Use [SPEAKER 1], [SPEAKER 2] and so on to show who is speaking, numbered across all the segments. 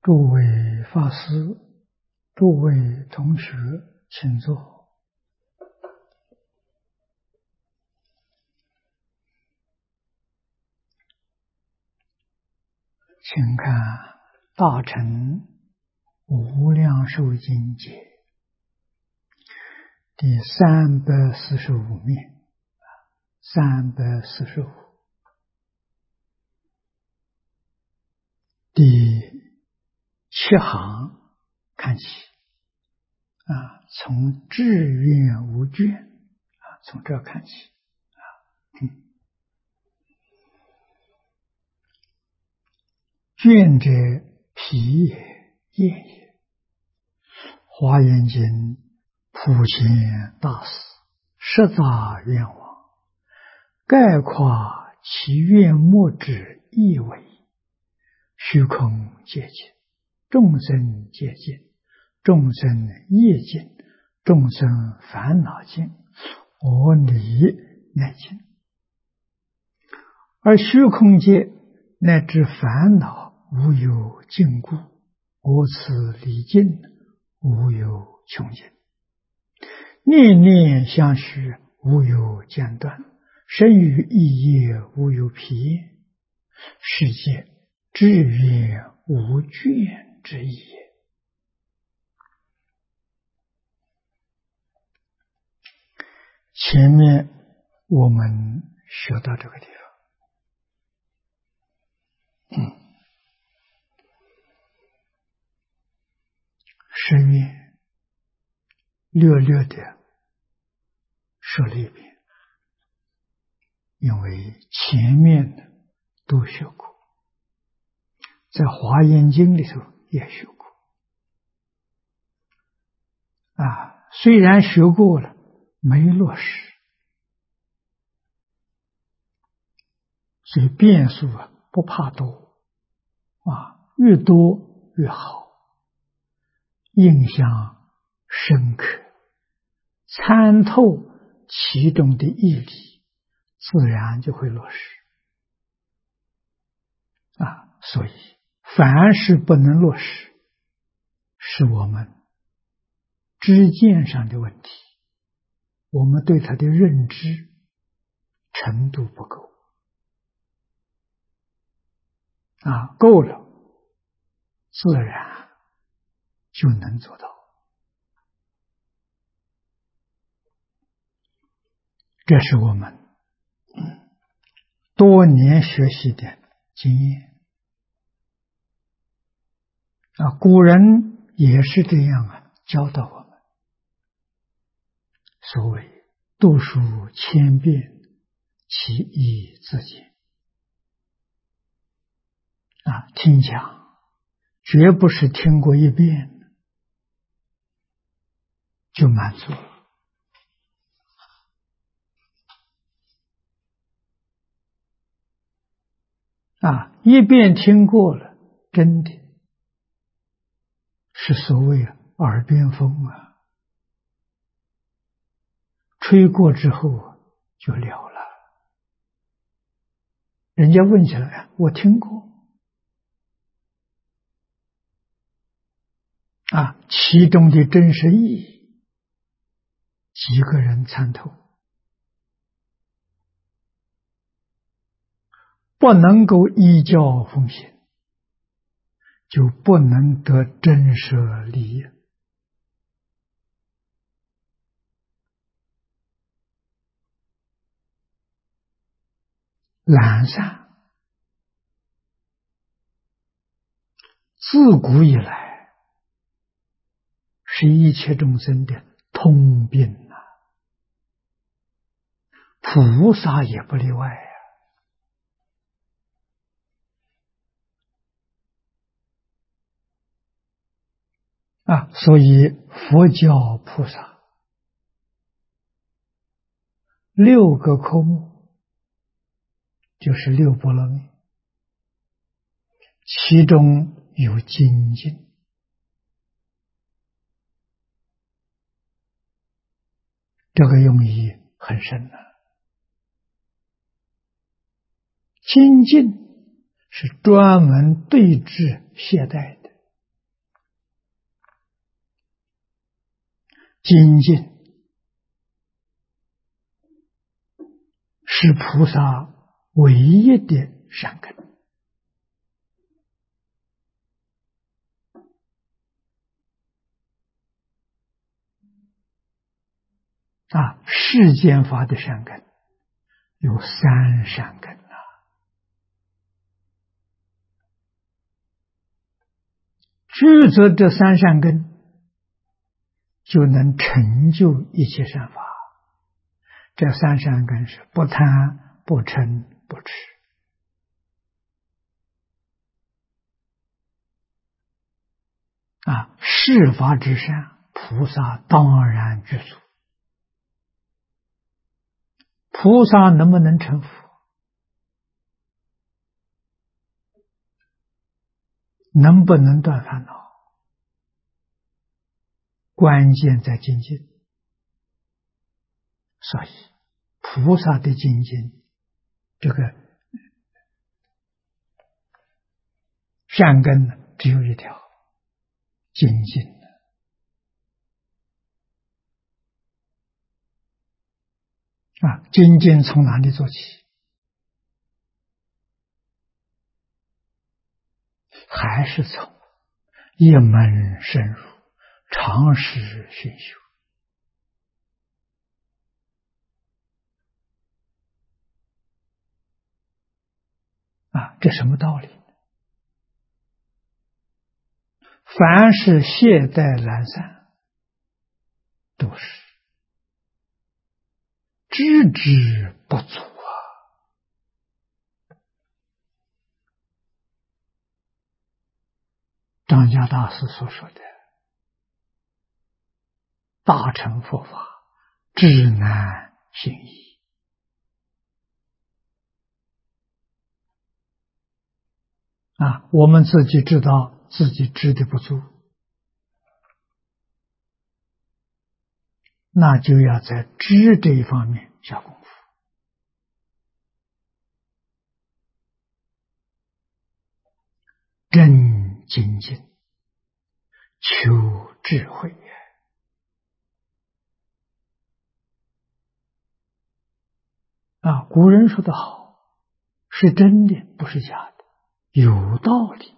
[SPEAKER 1] 诸位法师，诸位同学，请坐。请看《大乘无量寿经解》第345面，345第7行看起从志愿无倦从这看起倦者疲也，厌也。华严经普贤大师十杂愿望，概括其愿末之意为：虚空界尽，众生界尽，众生业尽，众生烦恼尽，我理乃尽。而虚空界乃至烦恼无有尽故，我此理尽无有穷尽，念念相续无有间断，生于意业无有疲厌，是界志愿无倦之意也。前面我们学到这个地方，十愿略略的说了一遍，因为前面都学过，在华严经里头也学过虽然学过了，没落实，所以变数不怕多越多越好，印象深刻，参透其中的义理，自然就会落实所以凡是不能落实，是我们知见上的问题，我们对它的认知程度不够够了，自然就能做到。这是我们多年学习的经验古人也是这样教导我们。所谓读书千遍，其义自见听讲绝不是听过一遍就满足了一遍听过了，真的是所谓耳边风吹过之后就了了。人家问起来，我听过其中的真实意义，几个人参透，不能够依教奉行，就不能得真实利益。懒散自古以来是一切众生的通病菩萨也不例外所以佛教菩萨6个科目就是6波罗蜜，其中有精进这个用意很深精进是专门对治懈怠的精进是菩萨唯一的善根啊！世间法的善根有三善根啊，具足这三善根，就能成就一切善法。这三善根是不贪、不嗔、不痴啊！世法之善，菩萨当然具足。菩萨能不能成佛？能不能断烦恼？关键在精进。所以菩萨的精进，这个善根只有一条，精进。精进从哪里做起？还是从一门深入，长时熏修。这什么道理？凡是懈怠懒散，都是知之不足啊！张家大师所说的大乘佛法，至难行易。我们自己知道自己知的不足，那就要在知这一方面下功夫。真精进，求智慧。古人说得好，是真的，不是假的，有道理。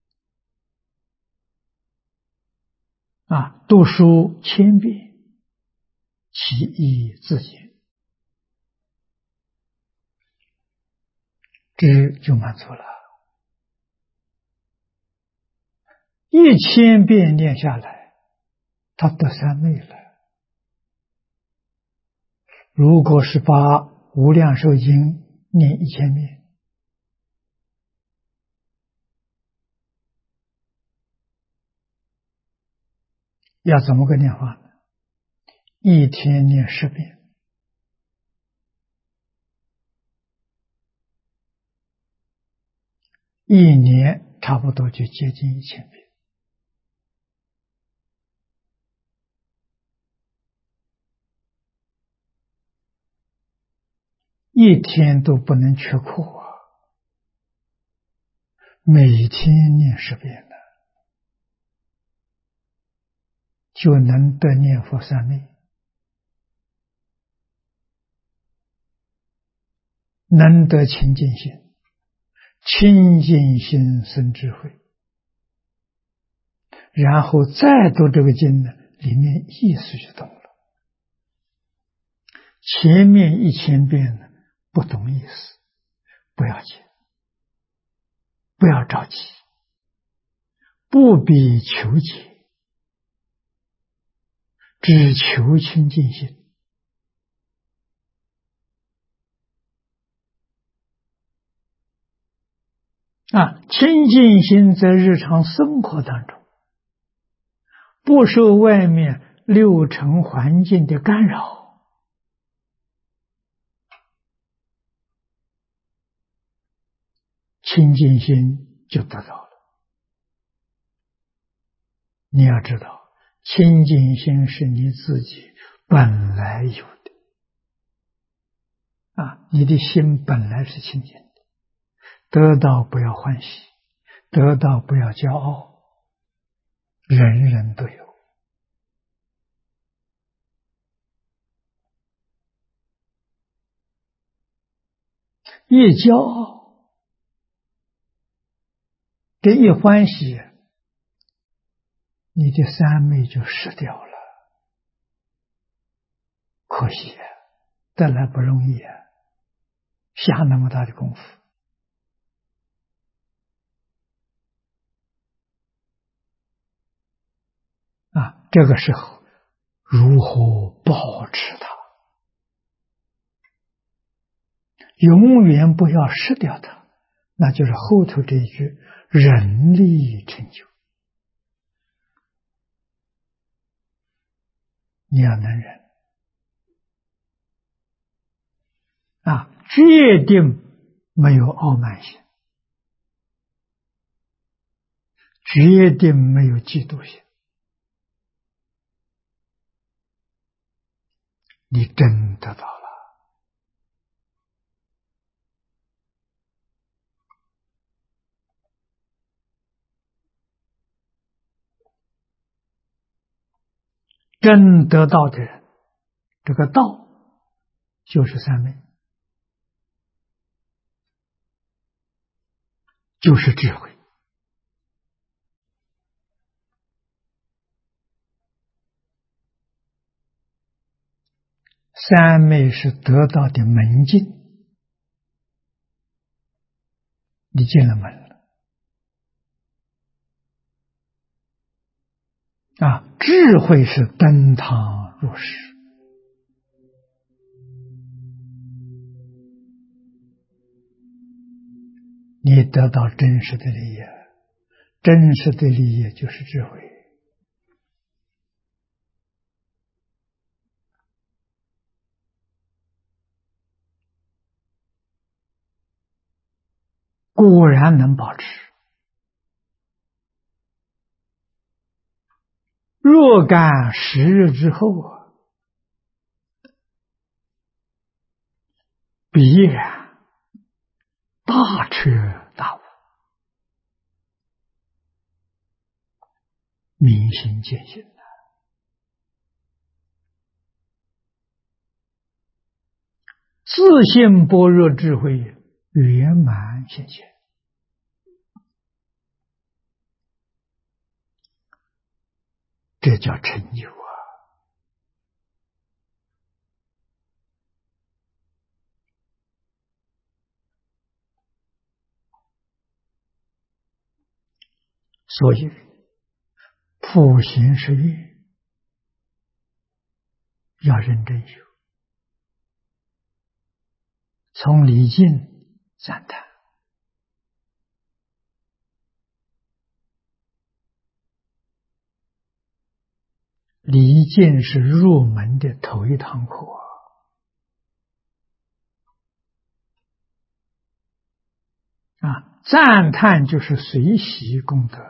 [SPEAKER 1] 读书千遍，其义自见，知就满足了。1000遍念下来，他得三昧了。如果是把无量寿经念1000遍，要怎么个念法呢？一天念10遍，一年差不多就接近1000遍。一天都不能缺课每天念10遍的，就能得念佛三昧，能得清净心，清净心生智慧，然后再读这个经呢，里面意思就懂了。前面1000遍呢，不懂意思，不要紧，不要着急，不必求解，只求清净心。清净心在日常生活当中，不受外面六尘环境的干扰，清净心就得到了。你要知道，清净心是你自己本来有的你的心本来是清净的，得到不要欢喜，得到不要骄傲，人人都有一骄傲，这一欢喜，你的三昧就失掉了，可惜啊，得来不容易啊，下那么大的功夫啊！这个时候如何保持它？永远不要失掉它，那就是后头这一句人力成就。你要能忍啊，决定没有傲慢心，决定没有嫉妒心，你真得到了。真得到的人，这个道就是三昧，就是智慧。三昧是得到的门径，你进了门了啊！智慧是登堂入室，你得到真实的利益，真实的利益就是智慧。果然能保持。若干10日之后啊，必然大彻大悟，明心见性，自性般若智慧圆满显现，这叫成就啊！所以普行是愿，要认真修，从礼敬赞叹。礼敬是入门的头一堂课啊，赞叹就是随喜功德了。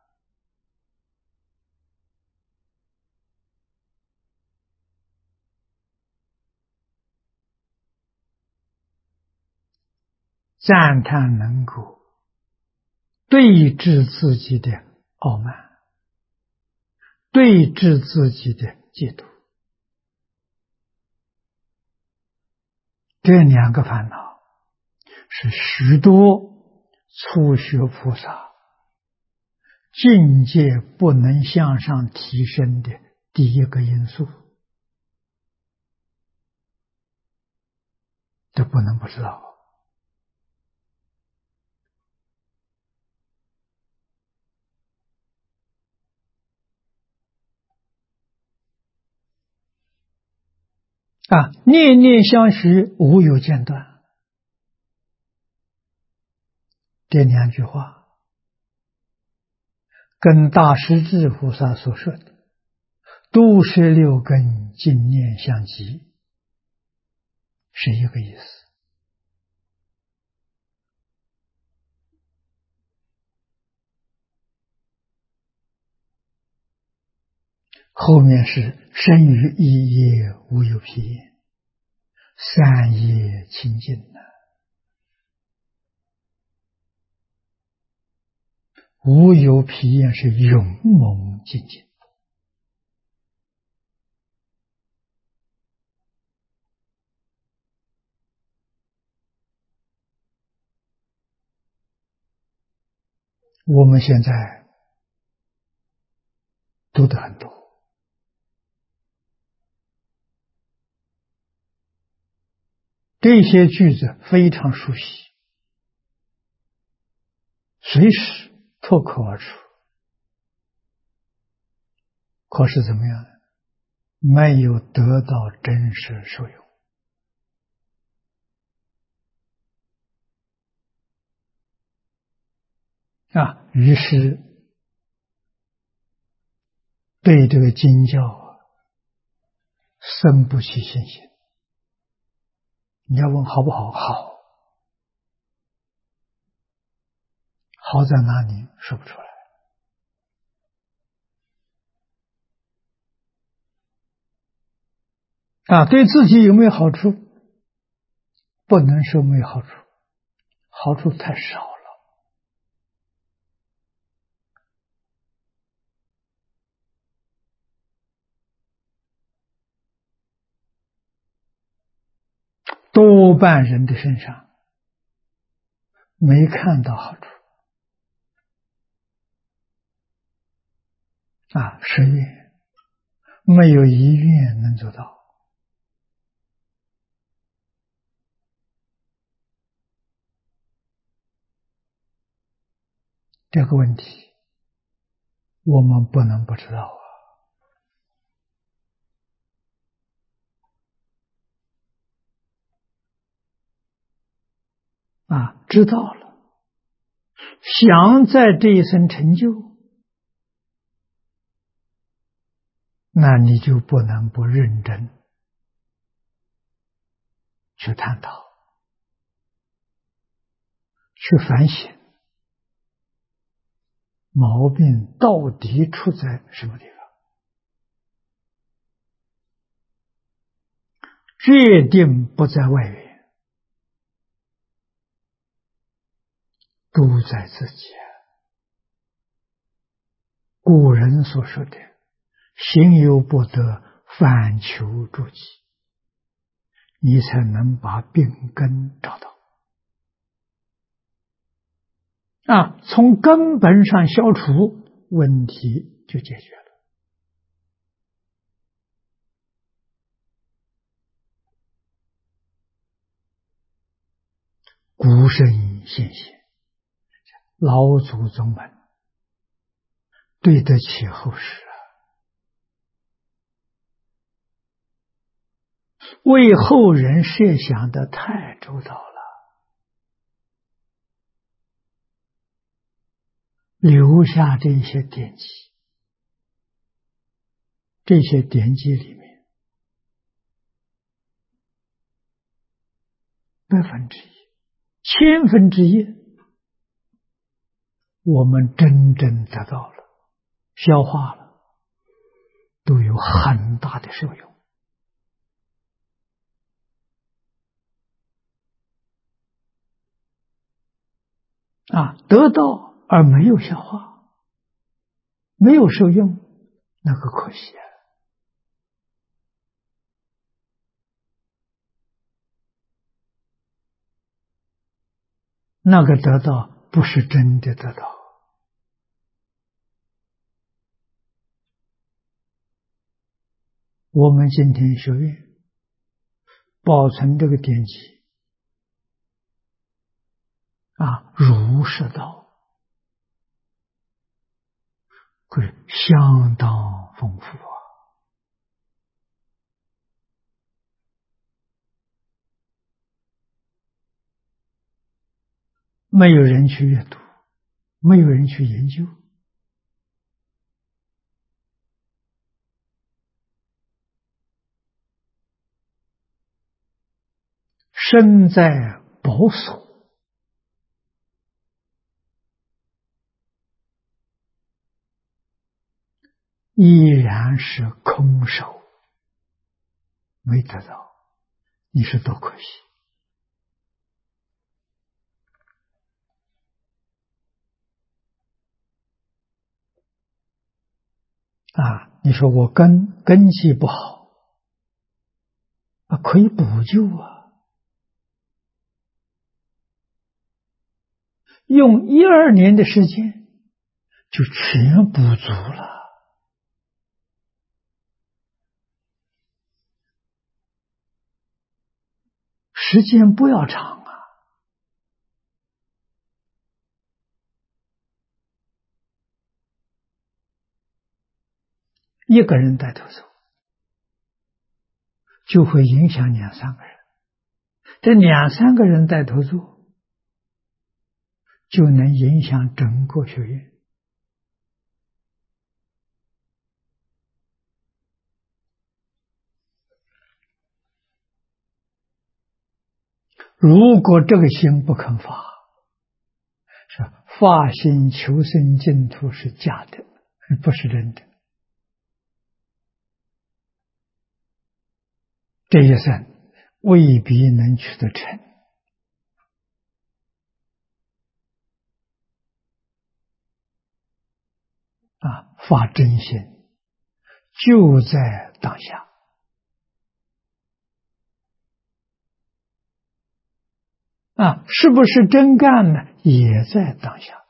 [SPEAKER 1] 赞叹能够对治自己的傲慢，对治自己的嫉妒，这2个烦恼是许多初学菩萨境界不能向上提升的第一个因素，这不能不知道啊！念念相续，无有间断，这2句话跟大势至菩萨所说的都是6根净念相继是一个意思。后面是生于一业无有疲厌，三业清净了，无有疲厌是勇猛精进。 我们现在读的很多，这些句子非常熟悉，随时脱口而出。可是怎么样？没有得到真实受用于是对这个经教生不起信心。你要问好不好？好，好在哪里？说不出来。对自己有没有好处？不能说没有好处，好处太少了。多半人的身上没看到好处实愿没有一愿能做到。这个问题我们不能不知道知道了，想在这一生成就，那你就不能不认真去探讨，去反省，毛病到底出在什么地方？决定不在外缘，都在自己。古人所说的行有不得，反求诸己，你才能把病根找到从根本上消除，问题就解决了。古圣先贤，老祖宗们对得起后世为后人设想的太周到了，留下这些典籍，这些典籍里面1/100%、1/1000，我们真正得到了，消化了，都有很大的受用得到而没有消化，没有受用，那个可惜那个得到不是真的得到。我们今天学院保存这个典籍儒释道可是相当丰富没有人去阅读，没有人去研究，身在保守，依然是空手，没得到，你说多可惜你说我根基不好可以补救用1、2年的时间就全补足了。时间不要长啊，一个人带头走，就会影响两三个人。这两三个人带头做，就能影响整个学院。如果这个心不肯发，是发心求生净土是假的，不是真的。这一生未必能取得成。发真心就在当下。是不是真干呢？也在当下。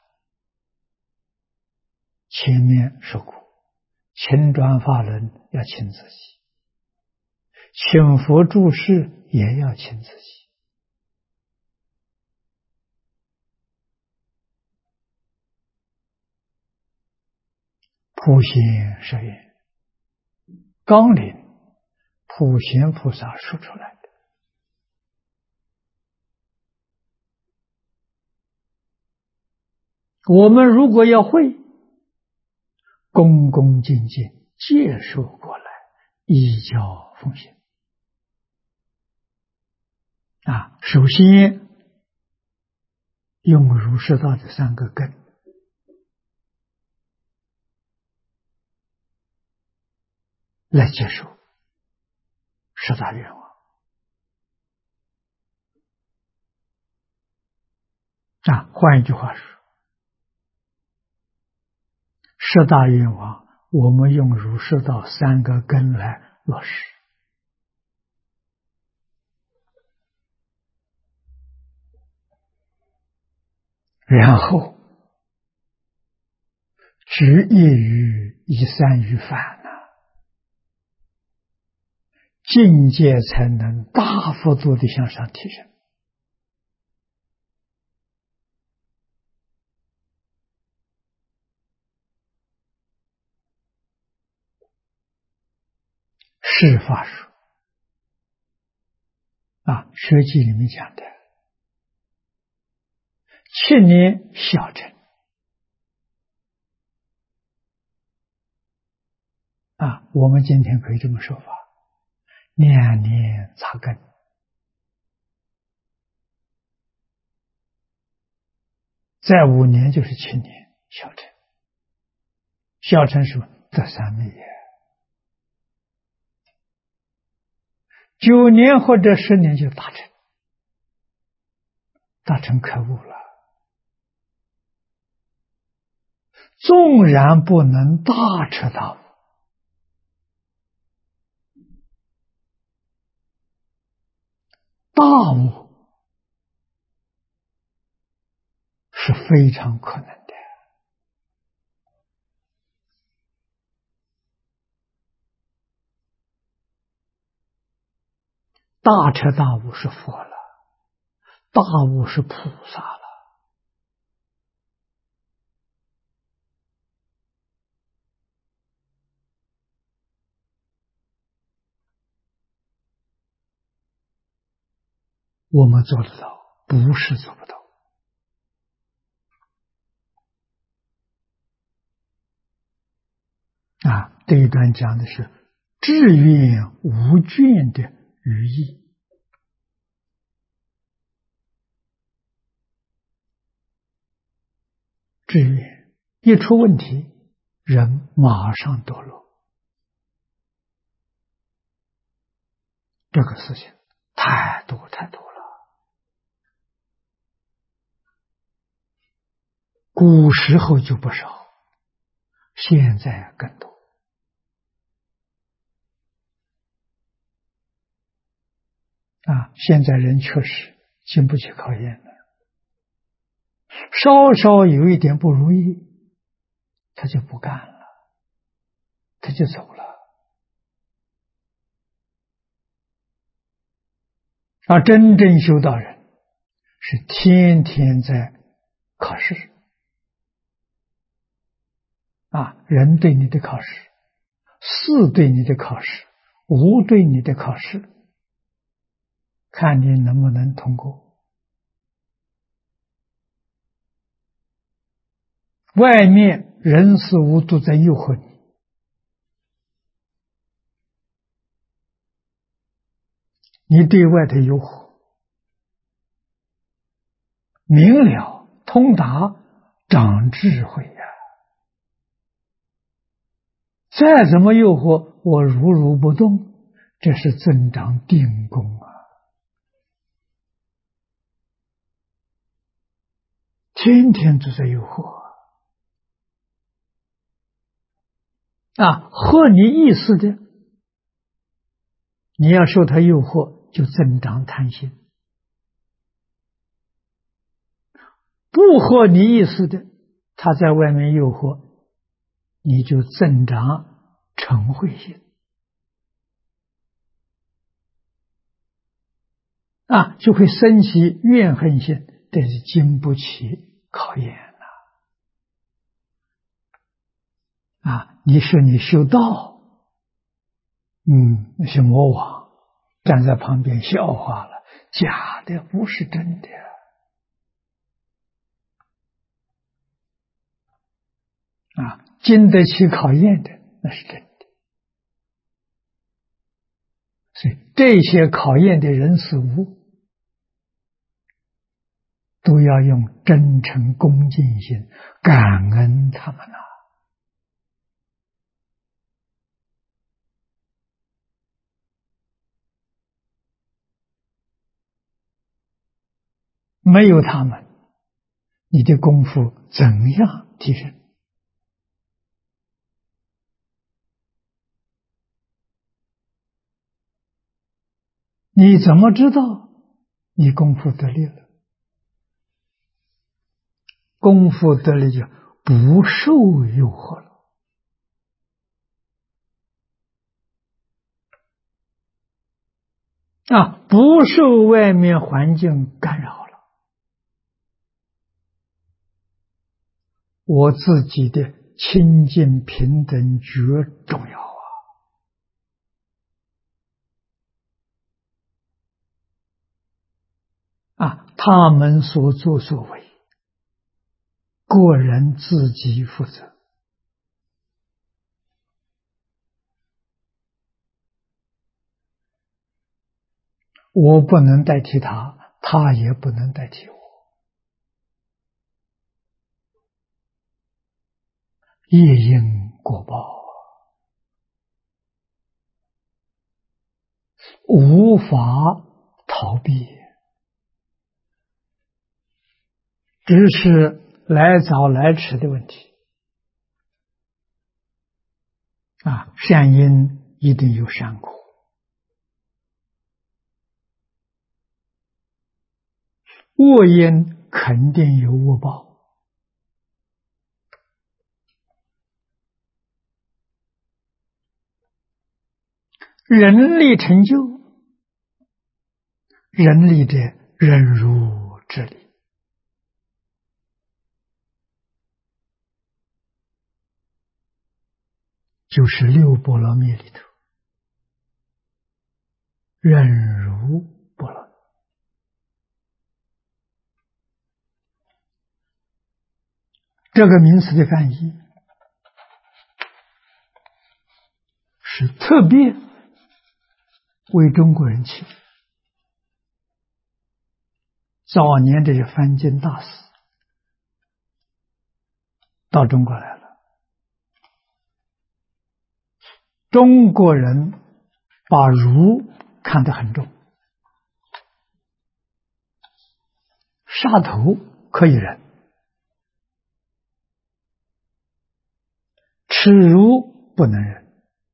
[SPEAKER 1] 前面说过，勤转法轮要勤自己，请佛注释也要勤自己。普贤十愿纲领，普贤菩萨说出来的。我们如果要会，恭恭敬敬接受过来，依教奉行。首先用儒释道的三个根来接受十大愿望。换一句话说，十大愿望我们用儒释道三个根来落实。然后执一于一三于法境界才能大幅度的向上提升。是法术学记里面讲的7年小乘我们今天可以这么说法，2年扎根，再5年就是7年小乘。小乘是得三昧也，9年或者10年就大乘，大乘可悟了。纵然不能大彻大悟，大悟是非常可能的。大彻大悟是佛了，大悟是菩萨了。我们做得到，不是做不到。这一段讲的是志愿无倦的语义。志愿一出问题，人马上堕落，这个事情太多太多了。古时候就不少，现在更多。现在人确实经不起考验了，稍稍有一点不如意， 他就不干了，他就走了。而真正修道人是天天在考试人对你的考试，事对你的考试，无对你的考试，看你能不能通过。外面人事物都在诱惑你，你对外的诱惑明了通达，长智慧呀。再怎么诱惑，我如不动，这是增长定功啊！天天都在诱惑合你意思的，你要受他诱惑，就增长贪心；不合你意思的，他在外面诱惑，你就增长嗔恚心就会生起怨恨心，这是经不起考验你说你修道，那些魔王站在旁边笑话了，假的，不是真的经得起考验的那是真的。所以这些考验的人事物，都要用真诚恭敬心感恩他们没有他们，你的功夫怎样提升？你怎么知道你功夫得力了？功夫得力就不受诱惑了不受外面环境干扰了。我自己的清净平等觉重要他们所作所为，个人自己负责。我不能代替他，他也不能代替我。业因果报无法逃避，只是来早来迟的问题善因一定有善果，恶因肯定有恶报。人力成就，人力的忍辱之理，就是六波罗蜜里头忍辱波罗蜜。这个名词的翻译是特别为中国人起。早年这些翻经大师到中国来了，中国人把儒看得很重，杀头可以忍，耻辱不能忍，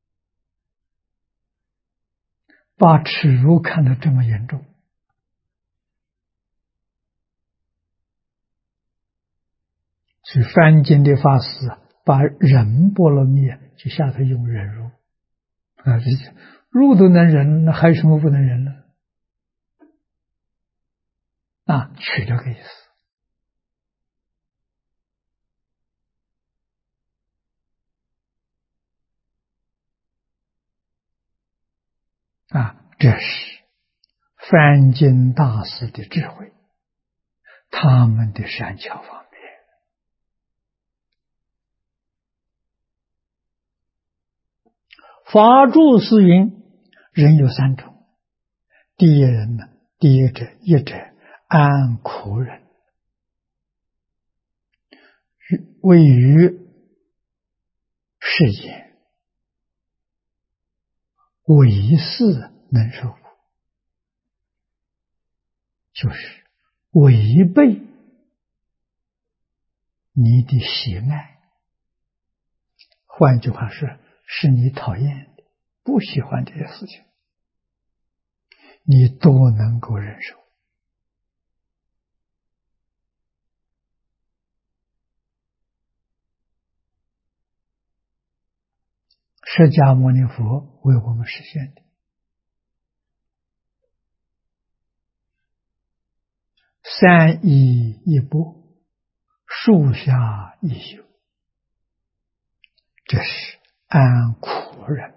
[SPEAKER 1] 把耻辱看得这么严重。所以翻经的法师把忍波罗蜜就下头用忍辱啊，入都能忍，那还有什么不能忍呢？啊，取这个意思。啊，这是梵经大师的智慧，他们的善巧方便。法住是云：人有三种。第一人呢，第一者安苦忍，位于世间，唯是能受苦，就是违背你的喜爱，换句话说，是你讨厌的、不喜欢这些事情，你都能够忍受。释迦牟尼佛为我们实现的。三依一钵，树下一宿，这是安苦忍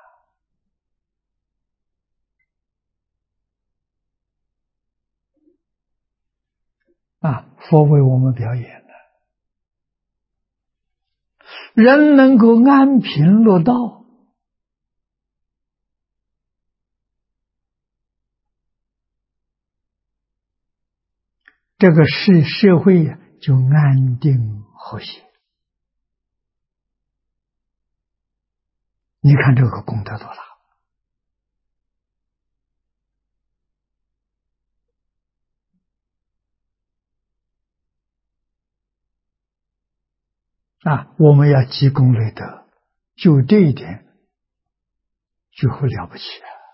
[SPEAKER 1] 佛为我们表演的，人能够安贫乐道，这个社会就安定和谐。你看这个功德多大我们要积功累德，就这一点就会了不起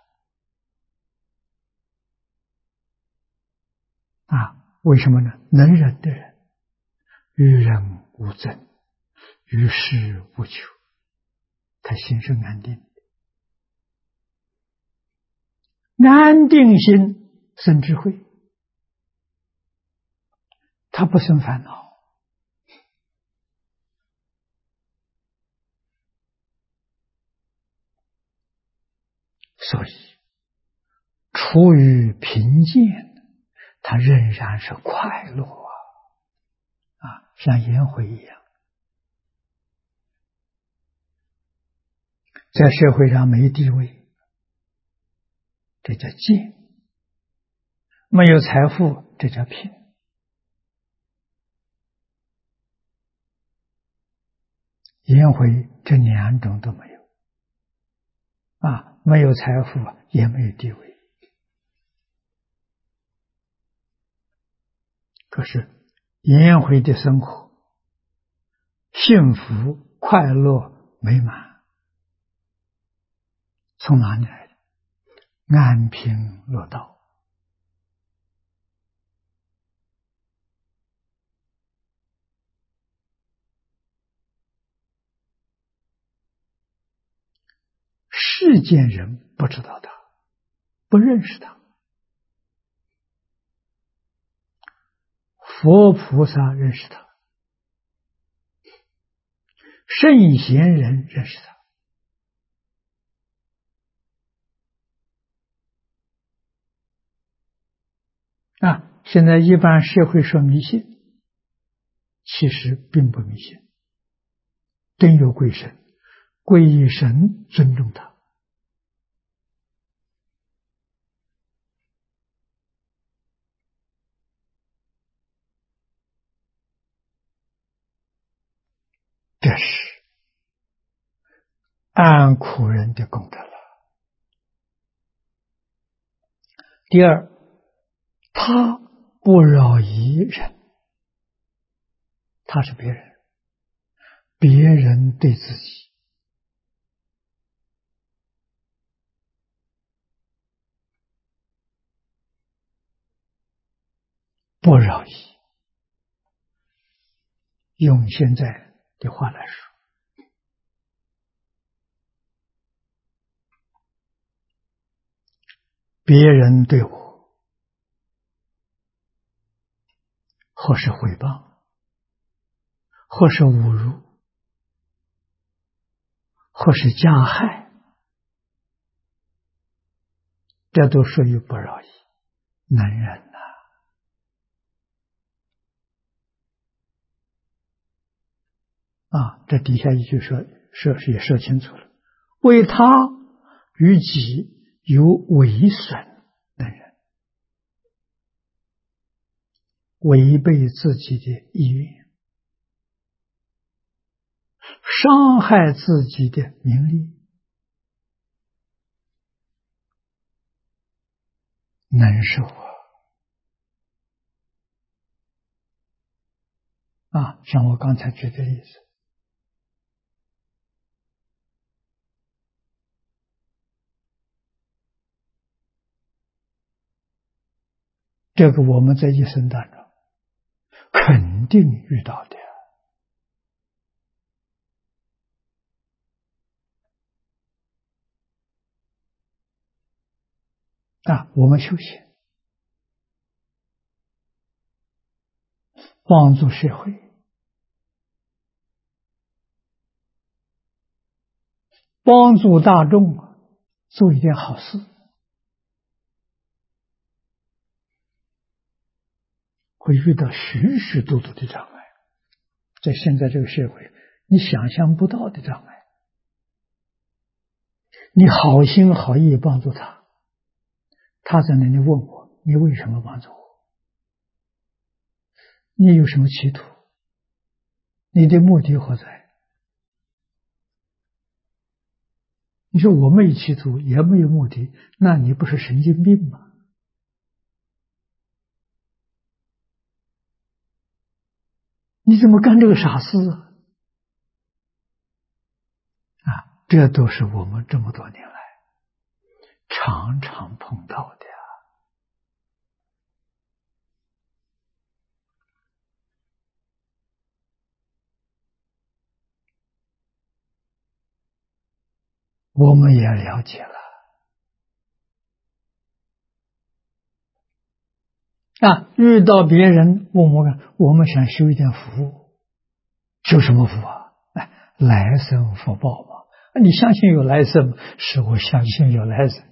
[SPEAKER 1] 为什么呢？能忍的人，与人无争，与世无求，他心是安定的，安定心生智慧，他不生烦恼。所以处于贫贱，他仍然是快乐像颜回一样，在社会上没地位，这叫贱；没有财富，这叫贫。颜回这两种都没有没有财富，也没有地位。可是颜回的生活幸福、快乐、美满，从哪里来的？安贫乐道。世间人不知道他，不认识他，佛菩萨认识他，圣贤人认识他现在一般社会说迷信，其实并不迷信，真有鬼神，鬼神尊重他。这是安苦人的功德了。第二，他不扰疑人，他是别人，别人对自己不扰疑。用现在的话来说， 别人对我或是诽谤，或是侮辱，或是加害，这都属于不饶益，能忍呐。这底下一句也说清楚了，为他与己有违损能忍，违背自己的意愿，伤害自己的名利，难受像我刚才举的例子，这个我们在一生当中肯定遇到的我们修行帮助社会，帮助大众做一件好事，会遇到许许多多的障碍，在现在这个社会你想象不到的障碍。你好心好意帮助他，他在那里问我，你为什么帮助我？你有什么企图？你的目的何在？你说我没有企图，也没有目的，那你不是神经病吗？你怎么干这个傻事这都是我们这么多年来常常碰到的我们也了解了遇到别人问我们想修一点福，修什么福来生福报嘛。你相信有来生吗？是我相信有来生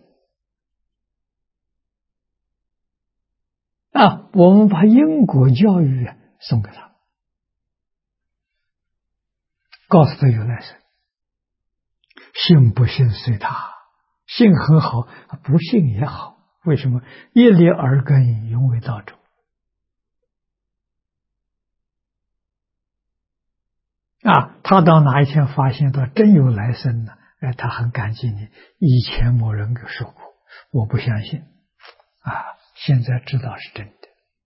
[SPEAKER 1] 我们把因果教育送给他，告诉他有来生，信不信随他，信很好，不信也好。为什么？一粒耳根，永为道种他到哪一天发现到真有来生呢？他很感激你，以前某人给说过，我不相信现在知道是真的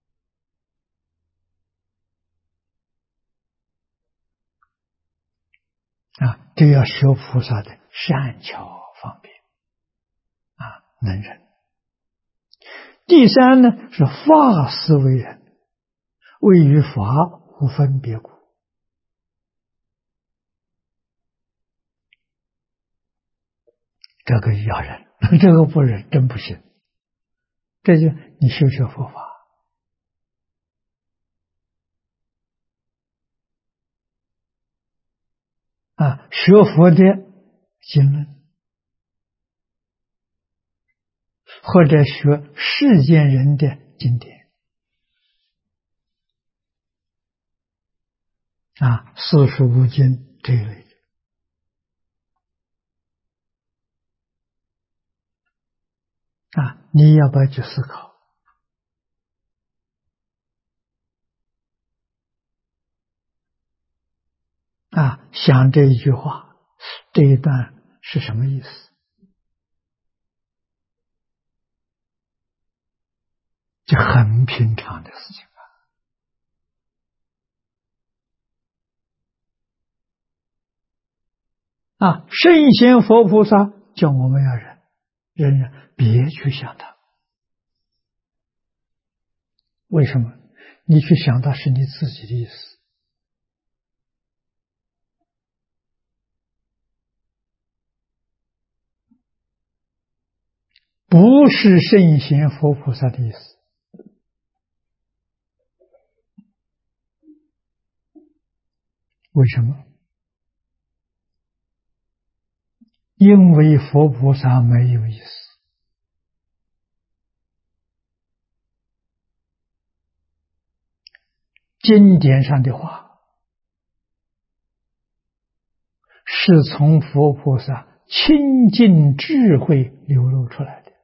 [SPEAKER 1] 这要学菩萨的善巧方便能忍。第三呢，是法思为人，为于法无分别故。这个要忍，这个不忍真不行。这就你修佛法学佛的经论，或者学世间人的经典四书五经这一类的你要不要去思考想这一句话，这一段是什么意思？就很平常的事情圣贤佛菩萨叫我们要忍，别去想它。为什么？你去想它是你自己的意思不是圣贤佛菩萨的意思。为什么？因为佛菩萨没有意思。经典上的话是从佛菩萨清净智慧流露出来的，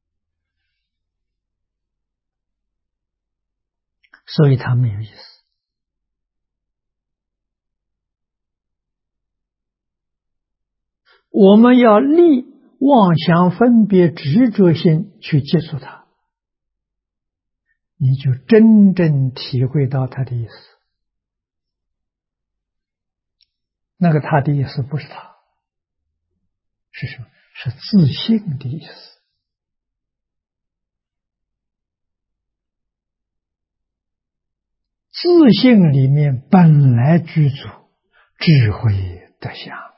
[SPEAKER 1] 所以它没有意思。我们要立妄想分别执着心去接触它，你就真正体会到它的意思。那个他的意思不是他，是什么？是自性的意思。自性里面本来具足智慧德相啊。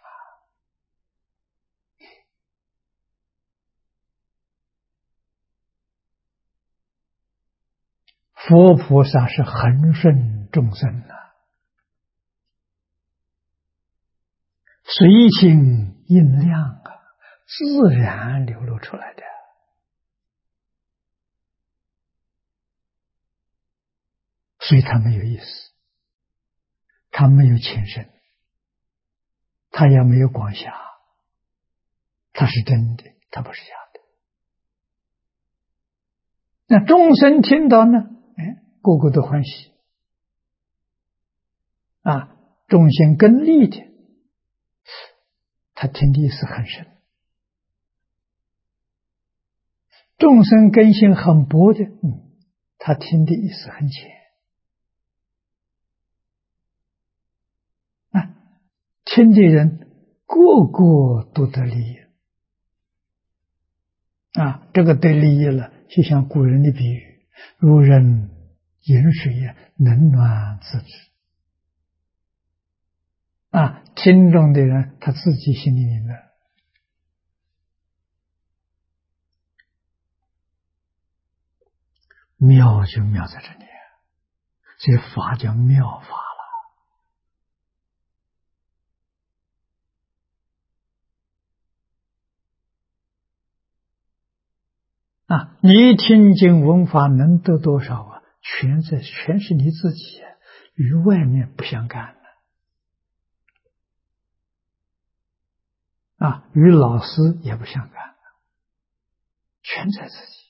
[SPEAKER 1] 佛菩萨是恒顺众生啊，随心应量啊，自然流露出来的。所以他没有意思，他没有情深，他也没有广狭，他是真的，他不是假的。那众生听到呢，个个都欢喜啊，众心根利的，他听的意思很深；众生根性很薄的，他听的意思很浅。听的人个个都得利益啊！这个得利益了，就像古人的比喻：如人饮水也，冷暖自知。啊，听众的人他自己心里明白，妙就妙在这里，所以法叫妙法了。啊，你听经闻法能得多少啊？全是你自己，与外面不相干的。啊，与老师也不相干的，全在自己。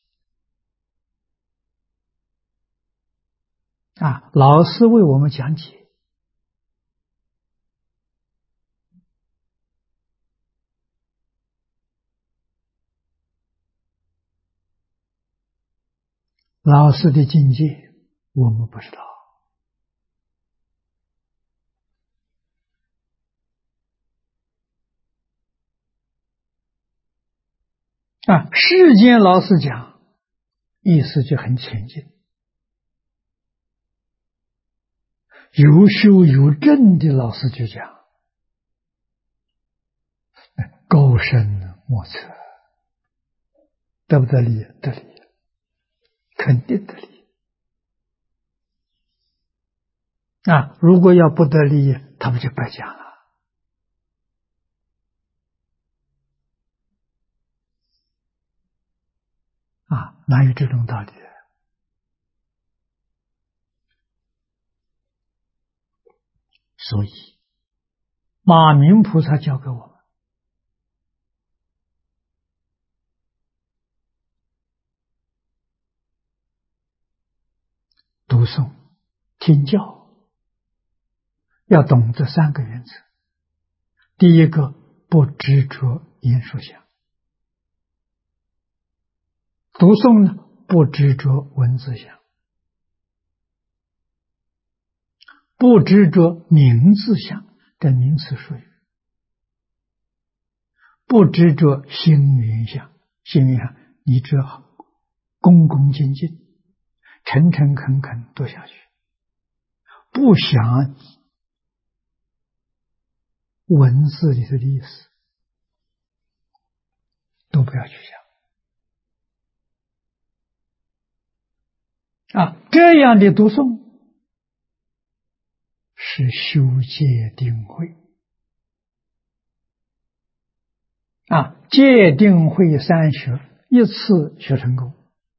[SPEAKER 1] 啊，老师为我们讲解，老师的境界我们不知道。啊，世间老师讲，意思就很浅近。有修有证的老师就讲，高深莫测，得不得利？得利，肯定得利。啊，如果要不得利，他不就白讲了？啊，哪有这种道理？所以，马明菩萨教给我们，读诵、听教，要懂这三个原则。第一个，不执着言说相；读诵呢，不执着文字相；不执着名字相，这名词术语；不执着心缘相，心缘相你只要恭恭敬敬、诚诚恳恳读下去，不想文字里的意思，都不要去想。 这样的读诵是修戒定慧戒定慧三学一次学成功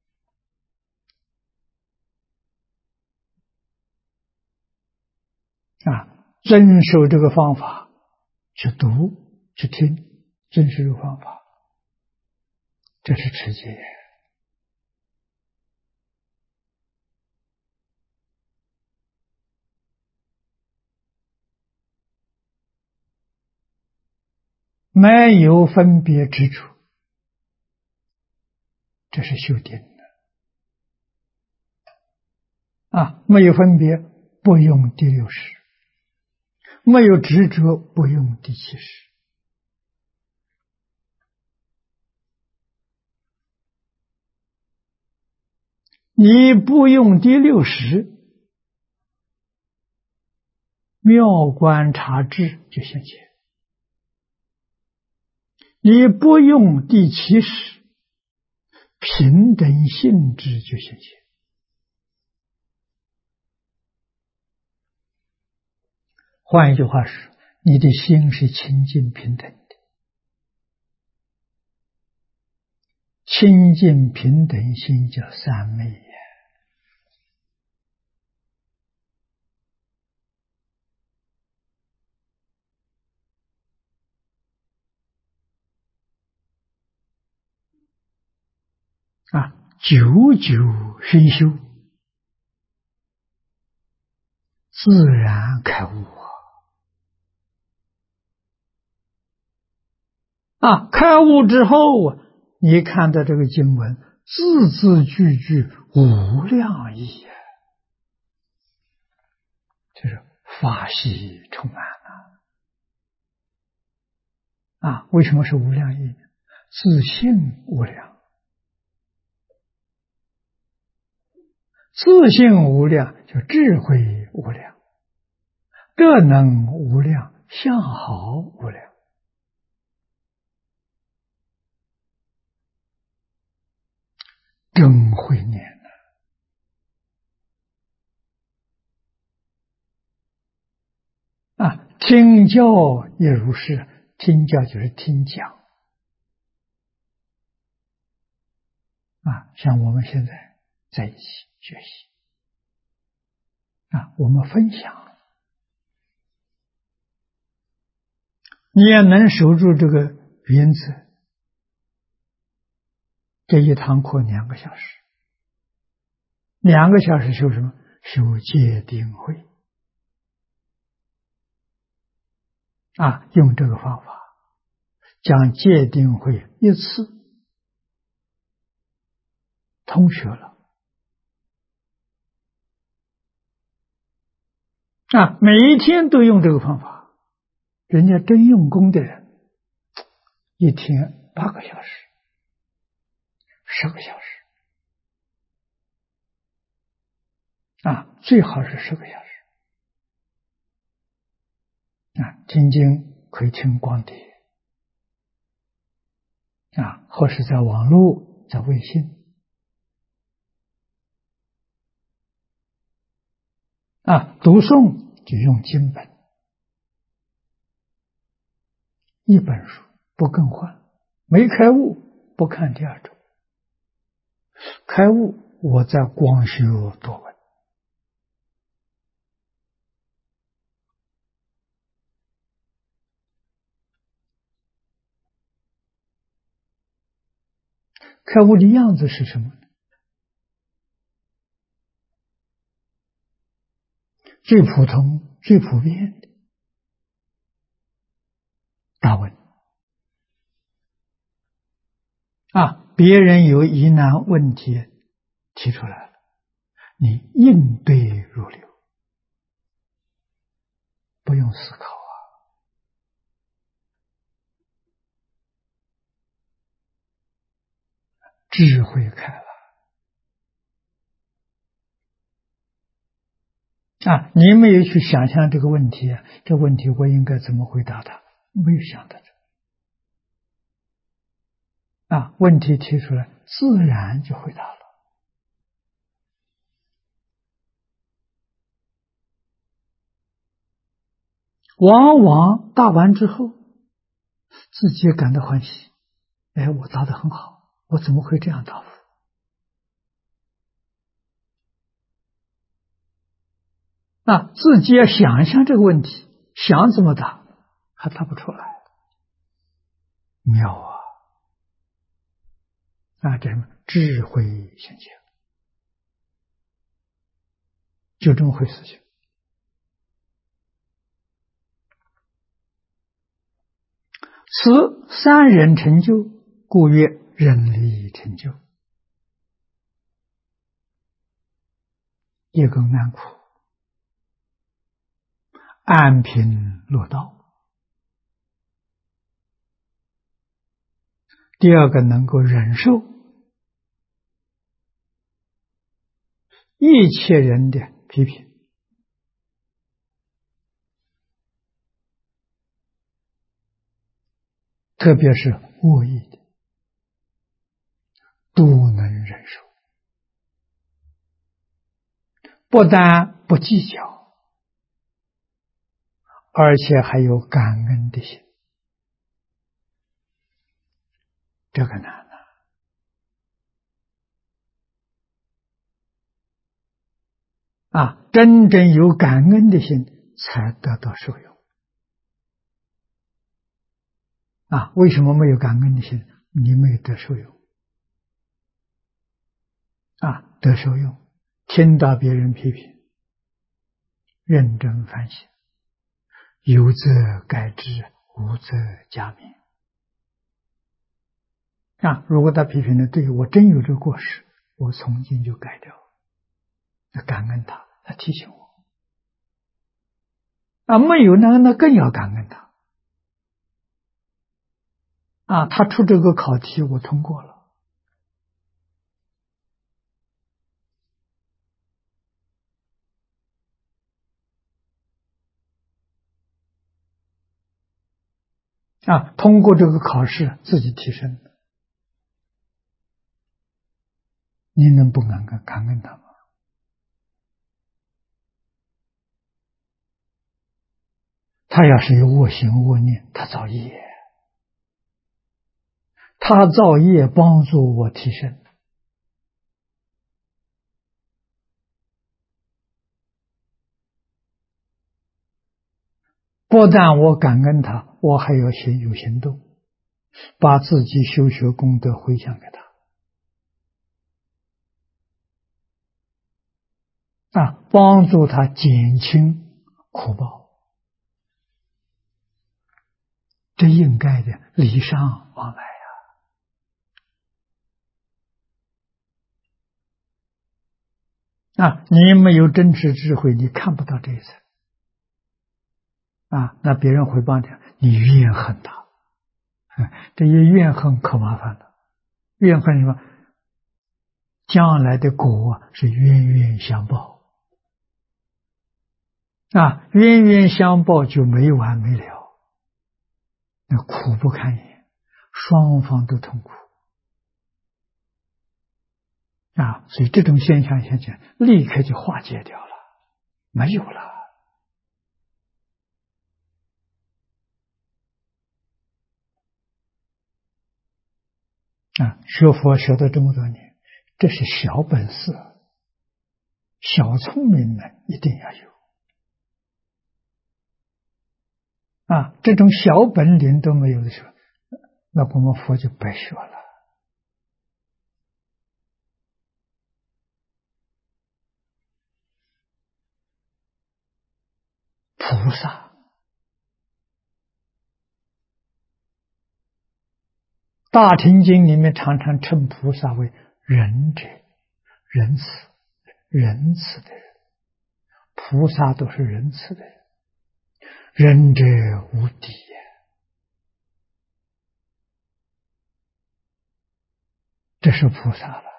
[SPEAKER 1] 遵守这个方法去读去听，遵守这个方法，这是持戒。没有分别执着，这是修定的没有分别不用第六识，没有执着不用第七识。你不用第六识，妙观察智就现前；你不用第七识，平等性质就现前。换一句话说，你的心是清净平等的，清净平等心叫三昧久久熏修，自然开悟开悟之后你看到这个经文字字句句无量义就是法喜充满了为什么是无量义呢？自性无量，自性无量就智慧无量，德能无量，相好无量。真会念听教也如是，听教就是听讲像我们现在在一起学习我们分享，你也能守住这个原则。这一堂课2个小时，2个小时修什么？修戒定慧用这个方法将戒定慧一次通学了每一天都用这个方法，人家真用功的人，一天8个小时、10个小时最好是10个小时听经可以听光碟或是在网络，在微信读诵就用经本，一本书不更换，没开悟不看第二种，开悟我在光修多闻。开悟的样子是什么？最普通最普遍的大问别人有疑难问题提出来了，你应对如流，不用思考智慧开了你没有去想象这个问题这问题我应该怎么回答他，没有想到问题提出来自然就回答了往往答完之后，自己也感到欢喜。哎，我答得很好，我怎么会这样答复？自己要想象这个问题，想怎么答，还答不出来，妙这什么智慧现前，就这么回事情。此三人成就，故曰人力成就。一更难苦，安贫乐道。第二个能够忍受一切人的批评，特别是恶意的，都能忍受，不但不计较，而且还有感恩的心。这个难真正有感恩的心才得到受用。为什么没有感恩的心？你没有得受用。得受用，听到别人批评，认真反省，有则改之，无则加勉。如果他批评的对，我真有这个过失，我从今就改掉，感恩他，他提醒我。没有那更要感恩他。他出这个考题，我通过了。通过这个考试，自己提升，你能不感恩他吗？他要是有恶行恶念，他造业，他造业帮助我提升。不但我感恩他，我还要有行动，把自己修学功德回向给他，帮助他减轻苦报，这应该的，礼尚往来你没有真实智慧，你看不到这一层那别人回报你怨恨他，这些怨恨可麻烦了。怨恨什么？将来的果是冤冤相报冤冤相报就没完没了，那苦不堪言，双方都痛苦所以这种现象立刻就化解掉了，没有了学佛学了这么多年，这是小本事，小聪明呢一定要有这种小本领都没有的时候，那我们佛就白学了。菩萨，大乘经里面常常称菩萨为仁者，仁慈的人，菩萨都是仁慈的人，仁者无敌这是菩萨了。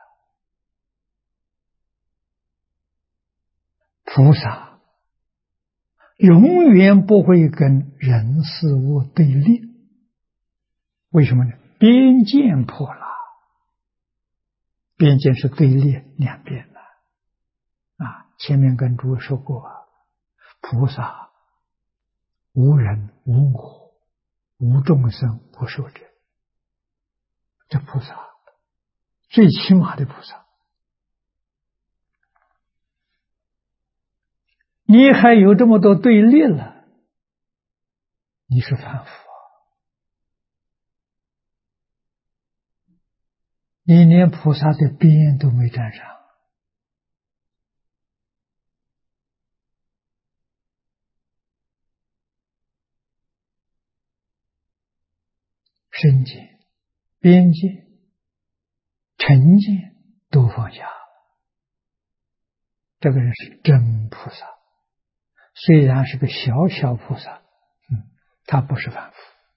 [SPEAKER 1] 菩萨永远不会跟人事物对立，为什么呢？边见破了，边见是对立两边的前面跟诸位说过菩萨无人无我，无众生不受者，这菩萨最起码的菩萨。你还有这么多对立了，你是凡夫啊！你连菩萨的边都没沾上。身见、边界、成见都放下，这个人是真菩萨。虽然是个小小菩萨，他不是凡夫。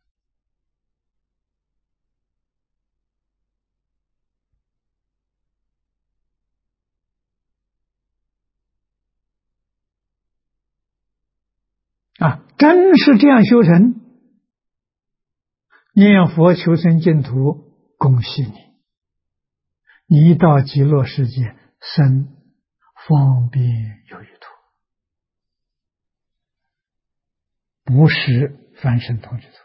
[SPEAKER 1] 真是这样修成，念佛求生净土，恭喜你！你到极乐世界生方便有余土，不是凡圣同居土。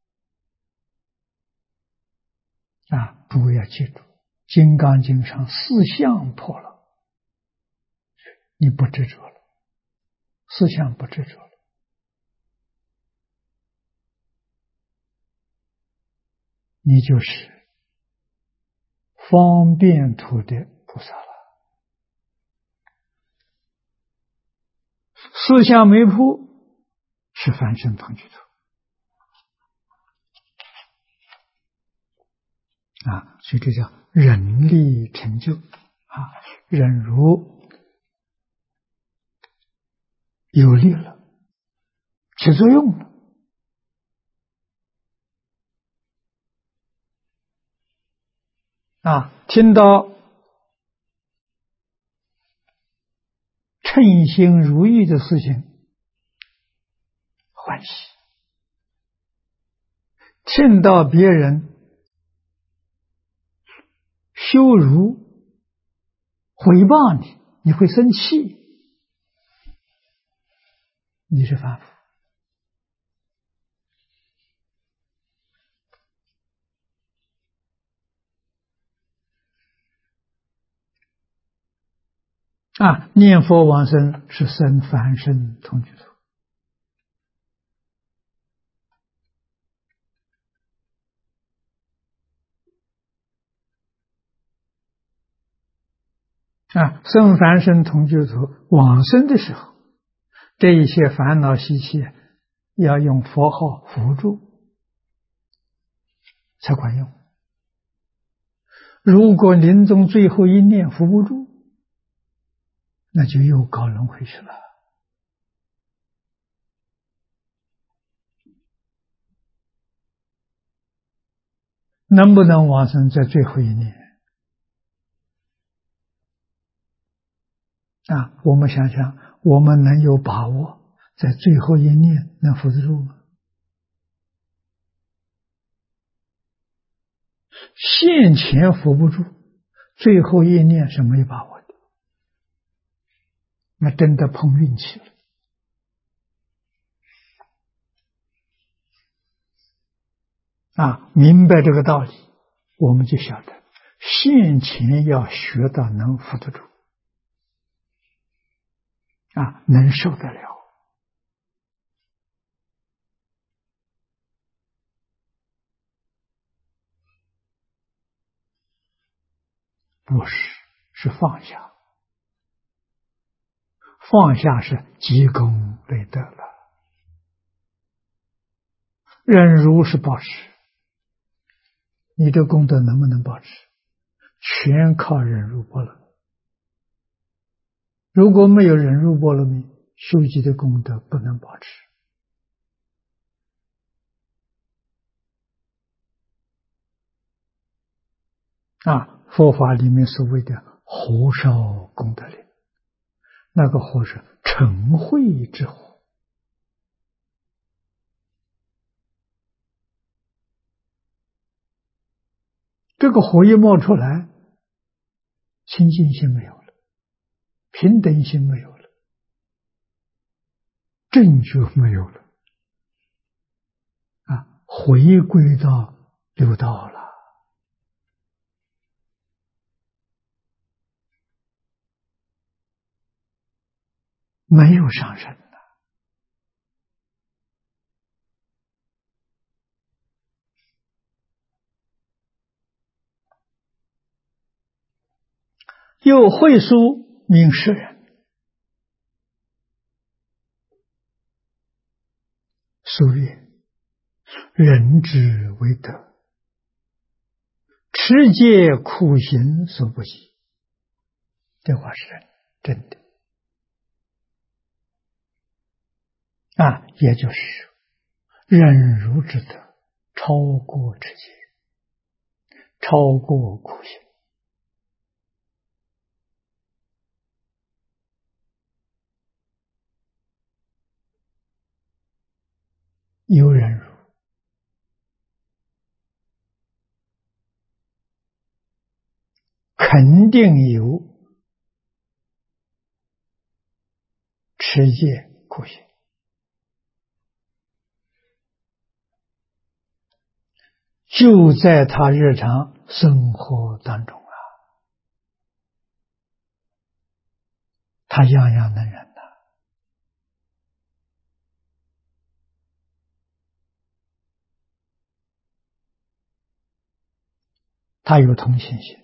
[SPEAKER 1] 诸位要记住，《金刚经》上四相破了，你不执着了，四相不执着了，你就是方便土的菩萨了。四相没破，是凡圣同居土。所以这叫人力成就。忍辱有力了，起作用了。听到称心如意的事情，欢喜；听到别人羞辱、毁谤你，你会生气，你是凡夫。念佛往生是生凡圣同居土。生凡圣同居土往生的时候，这一些烦恼习气要用佛号扶住才管用。如果临终最后一念扶不住，那就又搞轮回去了。能不能往生在最后一念？我们想想，我们能有把握在最后一念能扶得住吗？现前扶不住，最后一念是没有把握的，那真的碰运气了。明白这个道理，我们就晓得现前要学到能扶得住，能受得了。不是，是放下。放下是积功累德了。忍辱是保持，你的功德能不能保持？全靠忍辱波罗蜜。如果没有忍辱波罗蜜，修集的功德不能保持。佛法里面所谓的火烧功德林，那个火是嗔恚之火。这个火一冒出来，清净心没有了，平等心没有了，正觉没有了， 回归到六道了，没有上升了。又会书名世人，书曰：人之为德，持戒苦行所不习。这话是真的啊，也就是忍辱之德超过持戒，超过苦行。有忍辱，肯定有持戒苦行。就在他日常生活当中啊，他样样能忍的。他有同情心，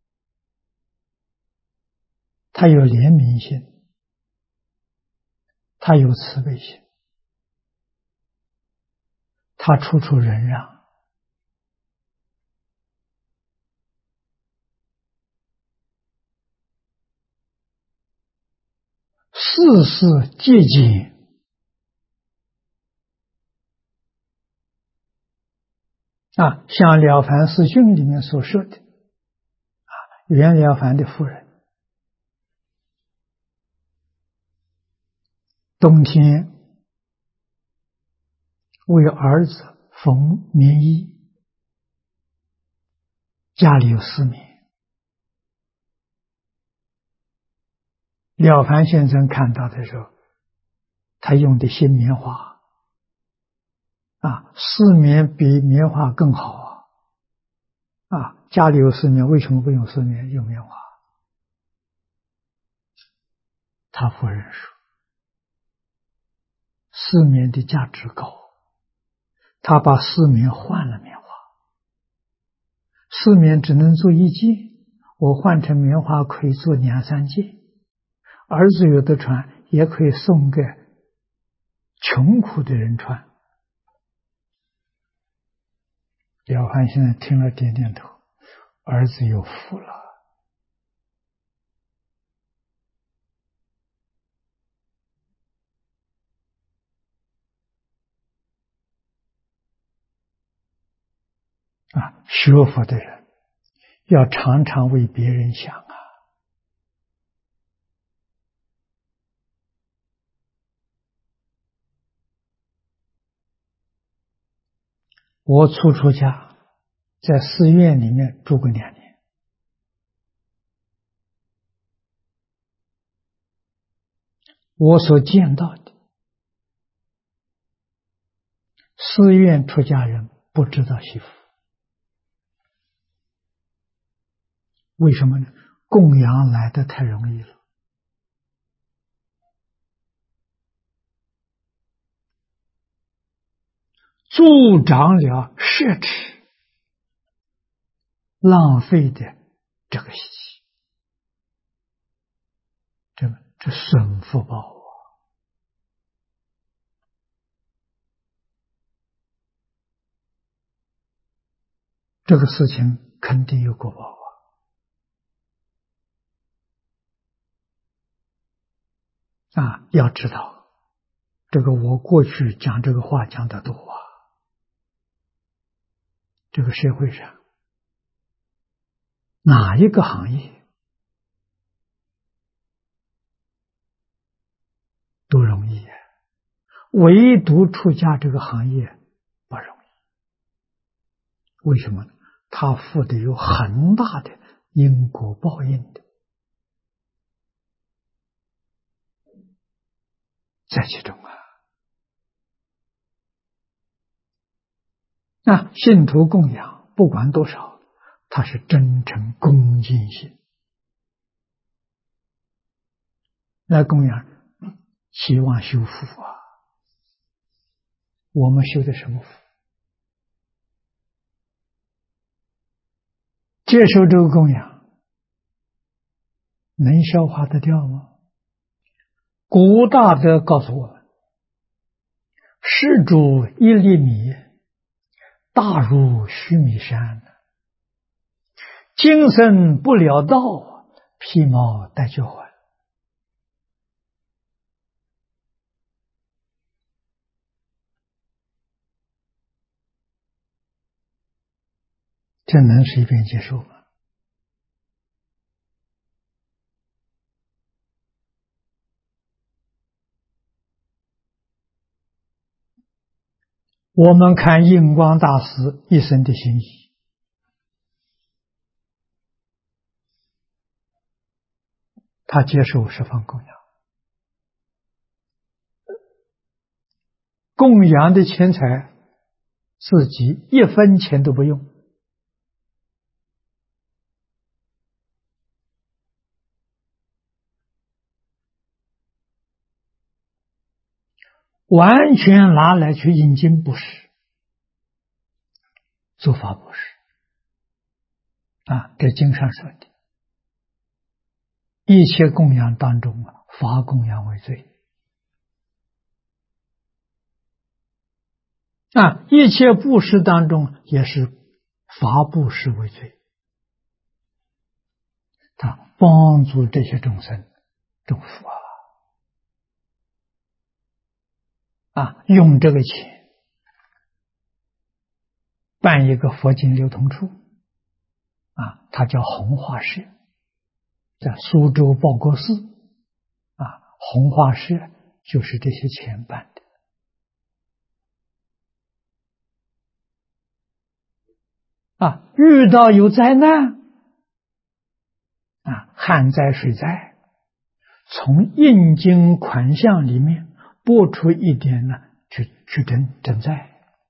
[SPEAKER 1] 他有怜悯心，他有慈悲心，他处处忍让，事事节俭啊，像《了凡四训》里面所说的袁了凡的夫人，冬天为儿子缝棉衣，家里有丝棉。了凡先生看到的时候，他用的新棉花啊，丝棉比棉花更好啊！家里有丝棉，为什么不用丝棉，用棉花？他夫人说，丝棉的价值高，他把丝棉换了棉花。丝棉只能做一件，我换成棉花可以做2、3件。儿子有的穿，也可以送给穷苦的人穿。了凡现在听了点点头，儿子有福了。啊，学佛的人要常常为别人想啊。我出家，在寺院里面住过2年，我所见到的寺院出家人不知道惜福，为什么呢？供养来得太容易了，助长了奢侈浪费的这个习气，这损福报啊！这个事情肯定有果报啊！要知道，这个我过去讲这个话讲得多啊，这个社会上哪一个行业都容易，唯独出家这个行业不容易。为什么呢？它负的有很大的因果报应的在其中啊。 信徒供养不管多少，他是真诚恭敬心来供养，希望修福啊。我们修的什么福？接受这个供养，能消化得掉吗？古大德告诉我们：施主一粒米，大如须弥山；今生不了道，披毛戴脚环。这能随便接受吗？我们看印光大师一生的行仪，他接受十方供养，供养的钱财自己一分钱都不用，完全拿来去印经布施，做法布施这经上说的，一切供养当中法供养为最一切布施当中也是法布施为最，他帮助这些众生种福用这个钱办一个佛经流通处它叫弘化社，在苏州报国寺弘化社就是这些钱办的遇到有灾难旱灾水灾，从印经款项里面拨出一点呢，去赈灾。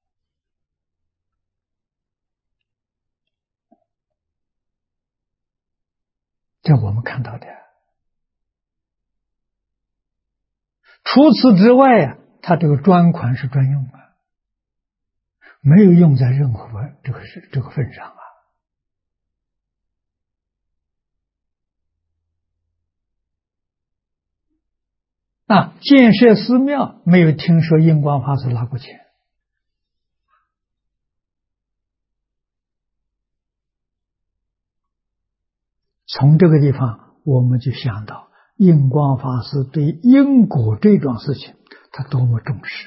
[SPEAKER 1] 这我们看到的。除此之外他这个专款是专用没有用在任何这个份上建设寺庙没有听说印光法师拿过钱。从这个地方我们就想到印光法师对因果这桩事情他多么重视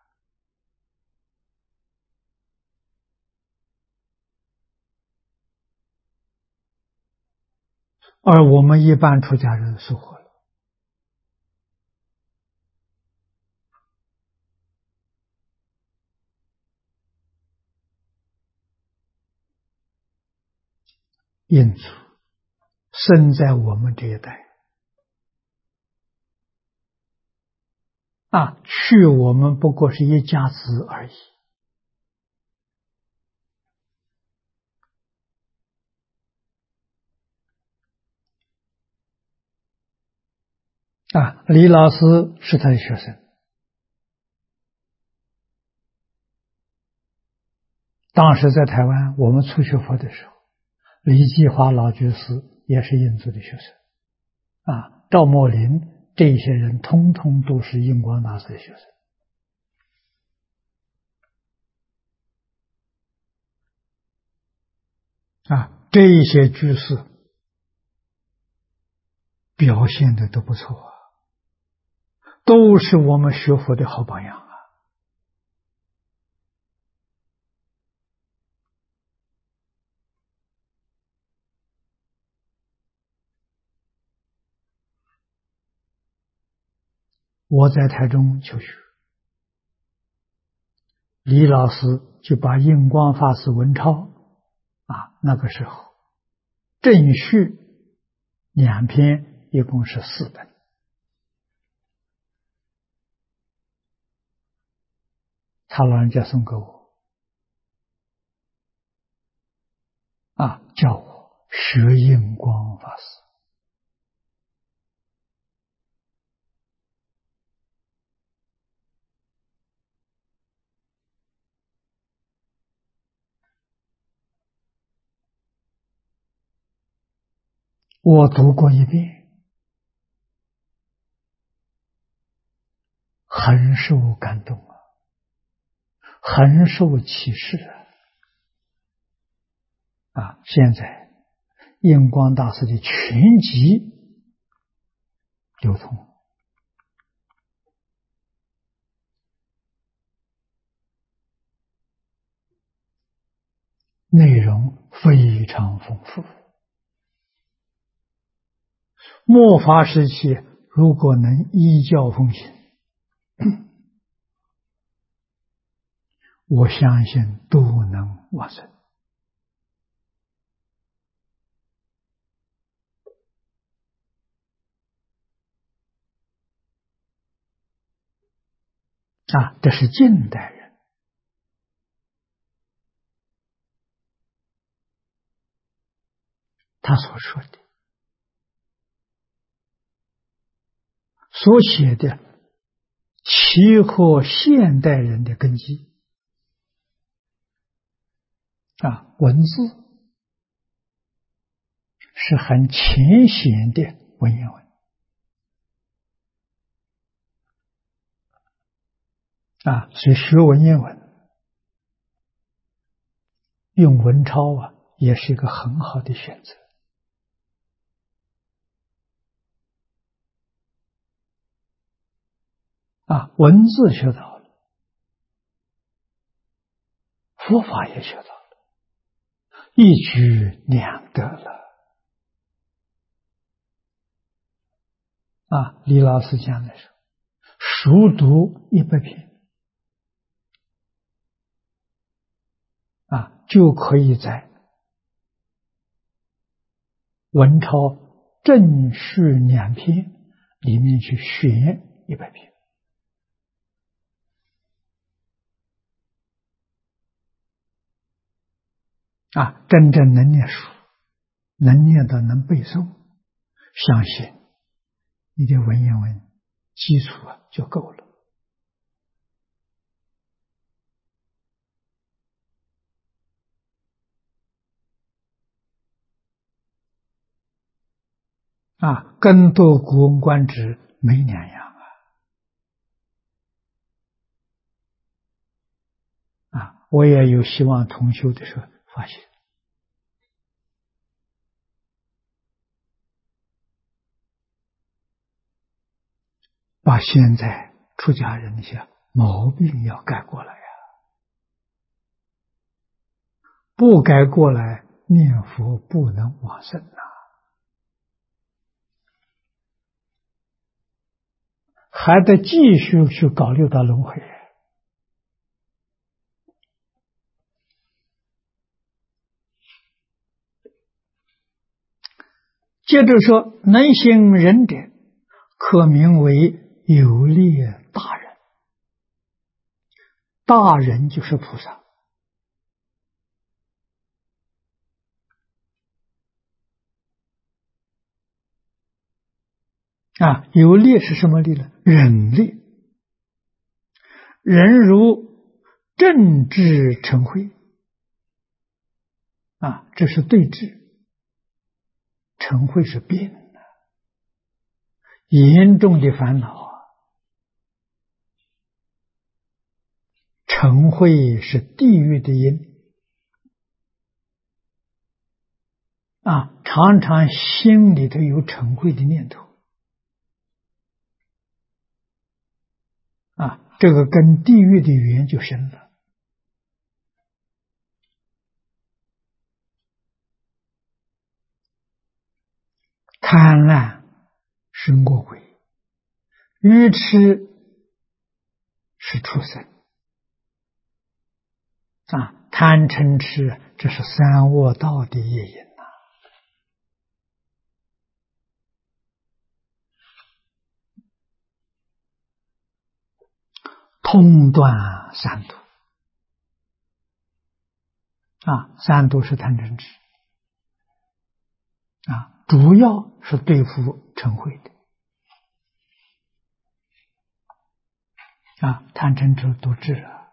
[SPEAKER 1] 而我们一般出家人疏忽了。因此生在我们这一代去我们不过是一家子而已李老师是他的学生，当时在台湾我们初学佛的时候，李继华老居士也是印度的学生赵墨林这些人通通都是印光大师的学生这些居士表现的都不错都是我们学佛的好榜样我在台中求学，李老师就把印光法师文钞那个时候正序2篇一共是4本，他老人家送给我叫我学印光法师。我读过一遍，很受感动很受启示现在印光大师的全集流通，内容非常丰富。末法时期如果能依教奉行，我相信都能往生这是近代人他所说的，所写的契合现代人的根基文字是很浅显的文言文所以学文言文用文钞也是一个很好的选择文字学到了，佛法也学到了，一举两得了李老师讲的是熟读100篇就可以在文钞正序2篇里面去选100篇真正能念书，能念到能背诵，相信你的文言文基础就够了跟读《古文观止》没两样我也有希望同修的时候发现把现在出家人的些毛病要改过来不改过来念佛不能往生还得继续去搞六道轮回接着说能行仁者可名为有列大人，大人就是菩萨有列是什么列呢？忍列，人如正智成慧这是对治，成慧是病严重的烦恼成慧是地狱的因常常心里头有成慧的念头这个跟地狱的缘就深了贪婪是恶鬼，愚痴是畜生贪嗔痴这是三恶道的业因通断三毒三毒是贪嗔痴主要是对付嗔恚的贪嗔痴都治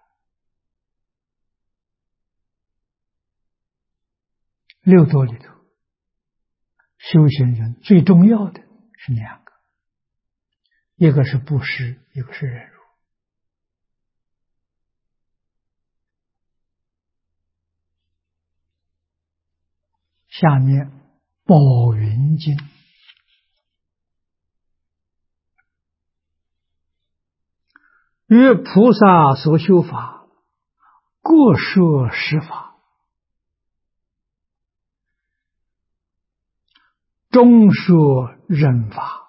[SPEAKER 1] 六道里头，修行人最重要的是两个，一个是布施，一个是忍辱。下面宝云经曰：菩萨所修法，各摄十法，中摄忍法，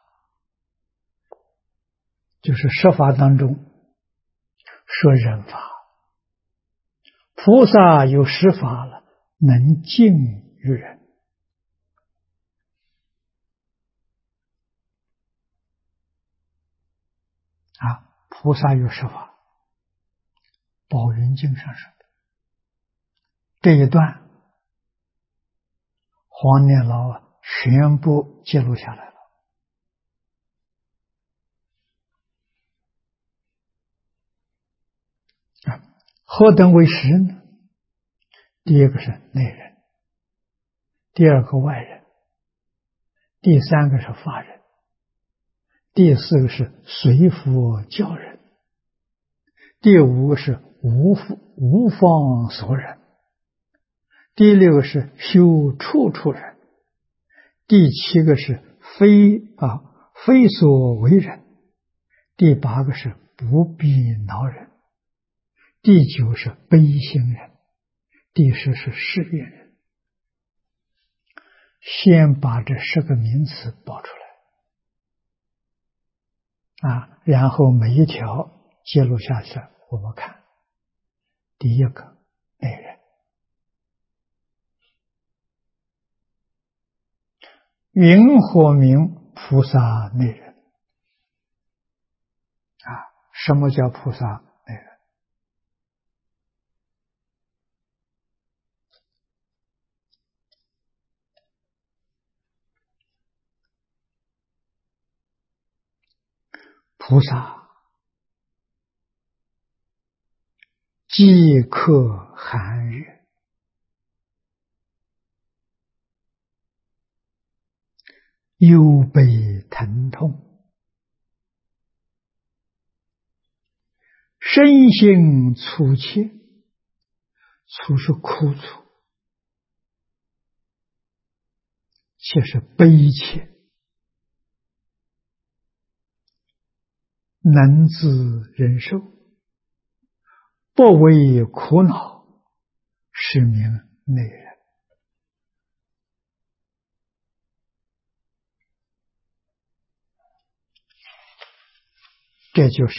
[SPEAKER 1] 就是十法当中摄忍法。菩萨有十法了，能敬于人。菩萨有十法，宝云经上说的这一段，黄念老全部记录下来了。何等为实呢？第一个是内人，第二个外人，第三个是法人，第四个是随佛教人，第五个是无方所人，第六个是修处处人，第七个是非所为人，第八个是不必恼人，第九是悲心人，第十是誓愿人。先把这10个名词报出来然后每一条揭露下去，我们看第一个内人，云何名菩萨内人？什么叫菩萨内人？菩萨饥渴寒热，忧悲疼痛，身心粗切，粗是苦楚，切是悲切，能自忍受，不为苦恼，是名内人。这就是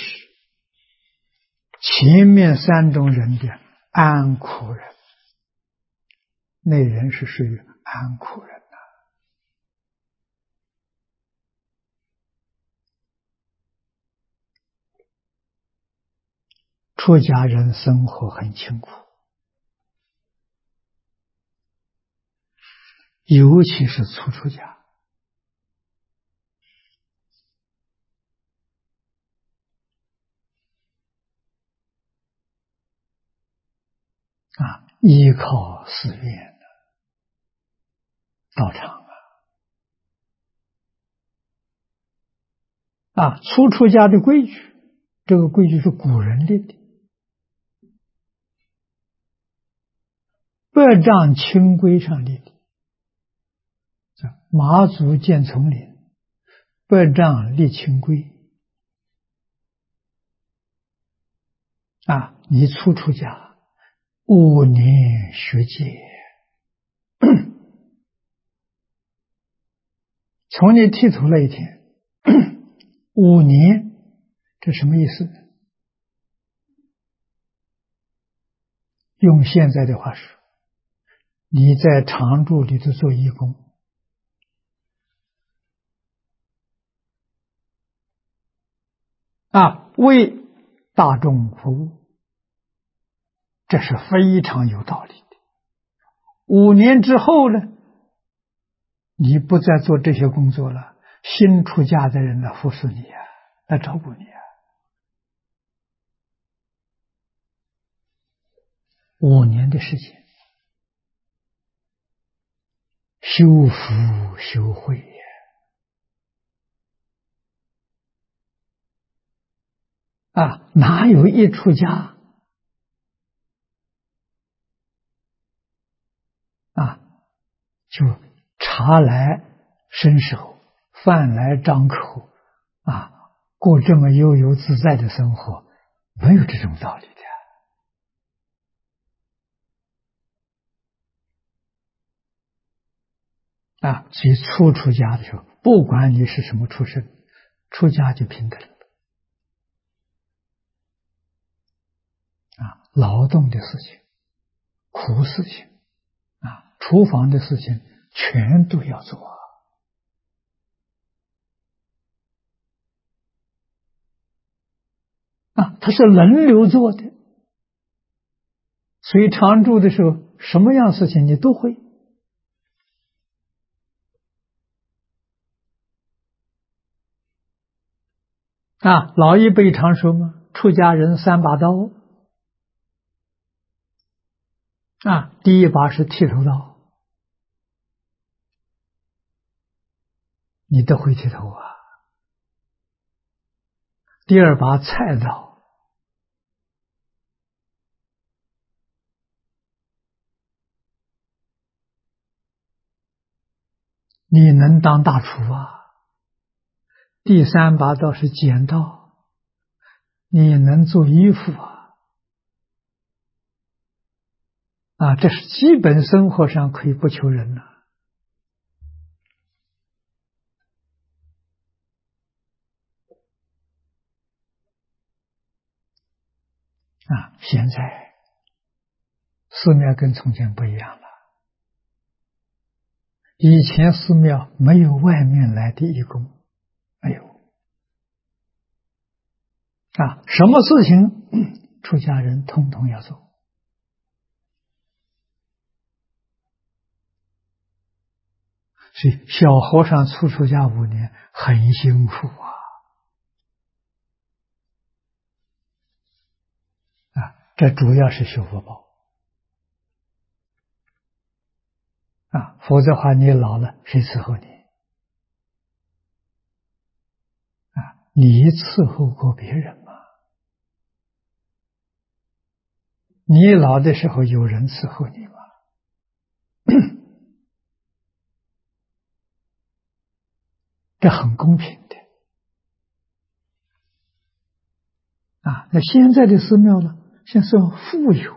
[SPEAKER 1] 前面3种人的安苦人，内人是属于安苦人出家人生活很清苦，尤其是初出家依靠寺院道场初出家的规矩，这个规矩是古人立的，百丈清规上立的，马祖建丛林，百丈立清规你初出家5年学戒，从你剃头那一天5年，这什么意思？用现在的话说，你在常住里头做义工为大众服务，这是非常有道理的。5年之后呢， 你不再做这些工作了，新出家的人来服侍你啊，来照顾你啊。5年的时间，修福修慧啊，哪有一出家啊就茶来伸手，饭来张口啊，过这么悠游自在的生活，没有这种道理的啊。所以出家的时候，不管你是什么出身，出家就平等了啊。劳动的事情、苦事情啊，厨房的事情，全都要做啊。他是轮流做的，所以常住的时候，什么样事情你都会啊。老一辈常说嘛，出家人3把刀啊，第一把是剃头刀，你都会剃头啊。第二把菜刀，你能当大厨啊。第3把刀是剪刀，你能做衣服啊。啊，这是基本生活上可以不求人了啊。现在寺庙跟从前不一样了，以前寺庙没有外面来的义工，没有啊，什么事情出家人统统要做。所以小和尚出家5年很辛苦啊。这主要是修福报啊，否则的话你老了谁伺候你啊？你伺候过别人吗？你老的时候有人伺候你吗？这很公平的啊。那现在的寺庙呢，现在是富有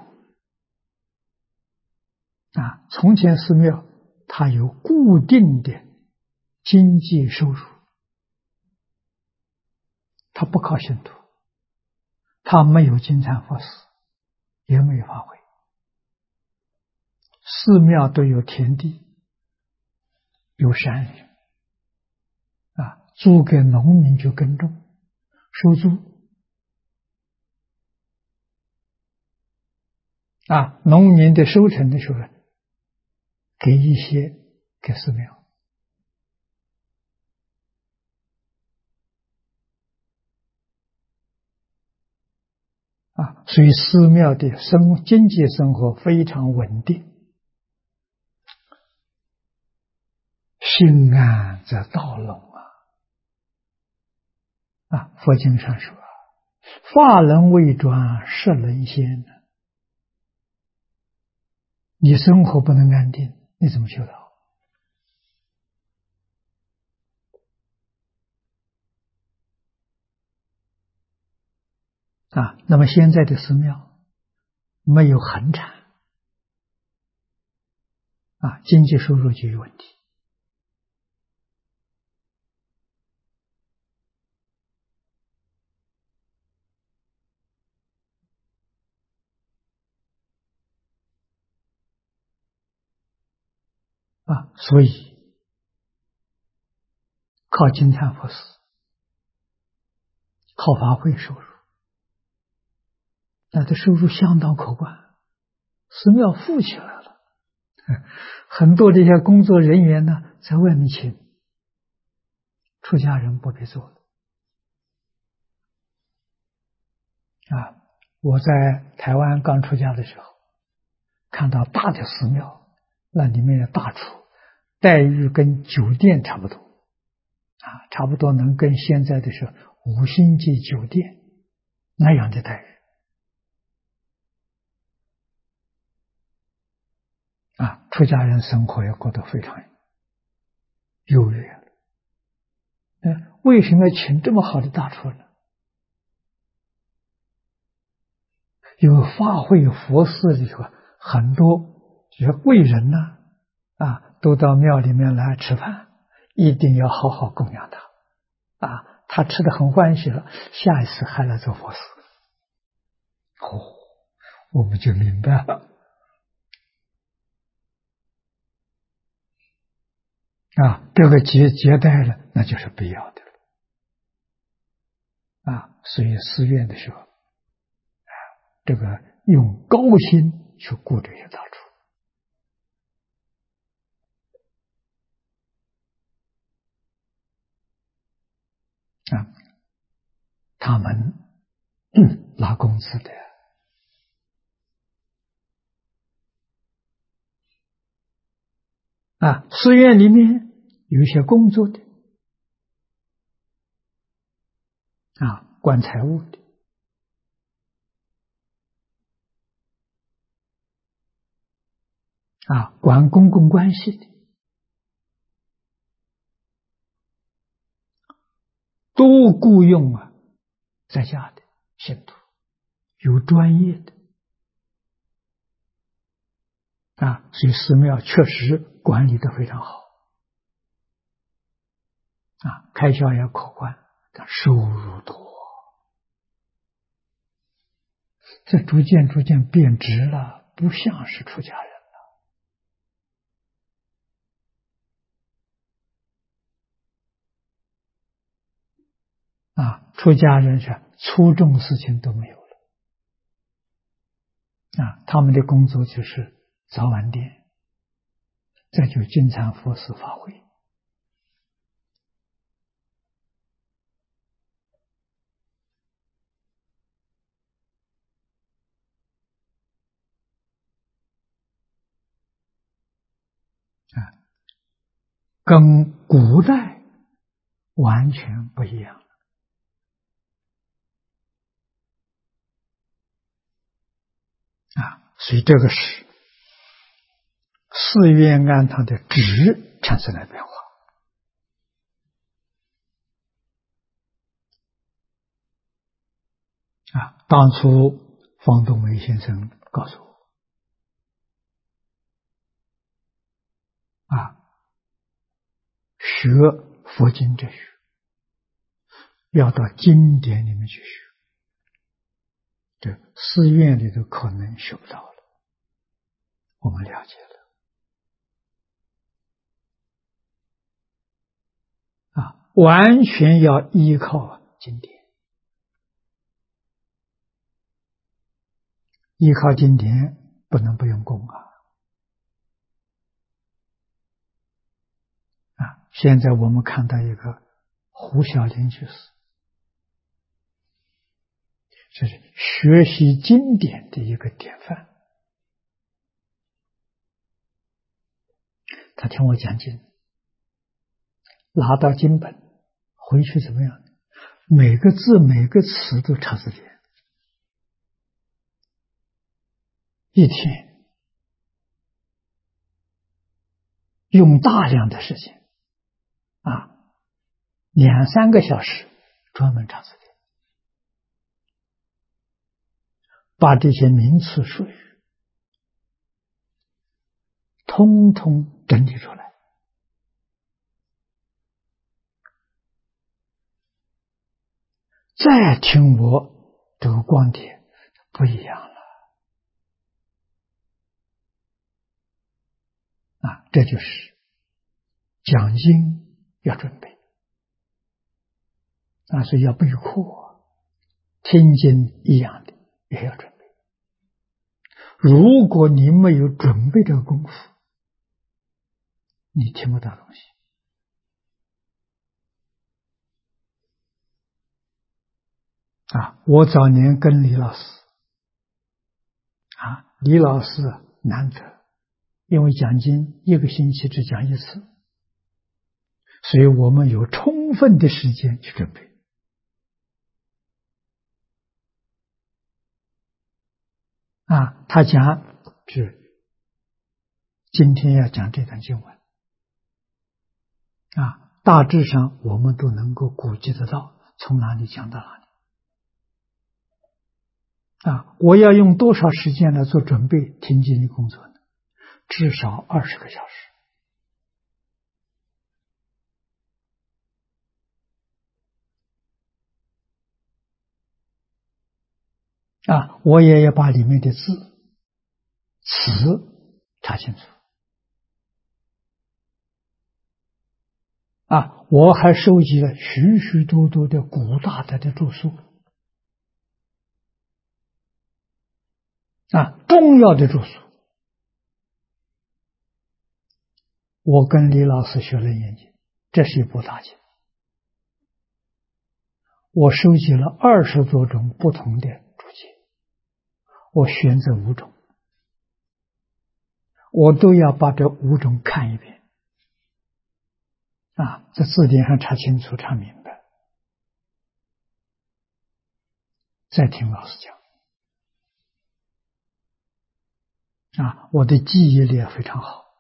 [SPEAKER 1] 啊。从前寺庙它有固定的经济收入，它不靠信徒，它没有金蝉佛寺，也没有法会，寺庙都有田地，有山林啊，租给农民去耕种，收租啊。农民的收成的时候，给一些给寺庙啊。所以寺庙的经济生活非常稳定。心安则道隆啊！佛经上说，法人未转，识人先。你生活不能安定，你怎么修道啊？那么现在的寺庙没有恒产啊，经济收入就有问题啊。所以靠金蝉佛寺、靠法会收入，那的收入相当可观，寺庙富起来了。很多这些工作人员呢， 在外面请，出家人不必做的。我在台湾刚出家的时候，看到大的寺庙，那里面的大厨待遇跟酒店差不多，差不多能跟现在的是5星级酒店那样的待遇。出家人生活也过得非常优越。为什么要请这么好的大厨呢？因为法会佛寺里头很多这些贵人呢，都到庙里面来吃饭，一定要好好供养他。他吃得很欢喜了，下一次还来做佛事。我们就明白了。这个接待了，那就是必要的了。所以寺院的时候，这个用高心去顾这些大厨。他们拿工资的。寺院里面有一些工作的，管财务的，管公共关系的，都雇佣在家的信徒，有专业的。所以寺庙确实管理得非常好。开销也可观，但收入多，这逐渐变质了，不像是出家人了。出家人是粗重事情都没有了。他们的工作就是早晚殿，这就经常佛事法会。跟古代完全不一样。所以这个是寺院庵堂的质产生了变化。当初方东梅先生告诉我，学佛经哲学要到经典里面去学，这寺院里头可能学不到了。我们了解了，完全要依靠经典，依靠经典不能不用功现在我们看到一个胡小林居士，这是学习经典的一个典范。他听我讲经，拿到经本回去怎么样？每个字每个词都查字典，一天用大量的时间2-3个小时专门查字典，把这些名词术语通通整理出来。再听我这个观点不一样了这就是讲经要准备所以要备课，听经一样的也要准备。如果你没有准备这个功夫，你听不到东西。 我早年跟李老师李老师难得，因为讲经一个星期只讲一次，所以我们有充分的时间去准备。他讲是今天要讲这段经文大致上我们都能够估计得到从哪里讲到哪里我要用多少时间来做准备听经的工作呢？至少20个小时我也要把里面的字词查清楚我还收集了许许多多的古大德的著述重要的著述。我跟李老师学了研究，这是一部大经，我收集了20多种不同的注解，我选择5种，我都要把这5种看一遍在字典上查清楚查明白，再听老师讲我的记忆力也非常好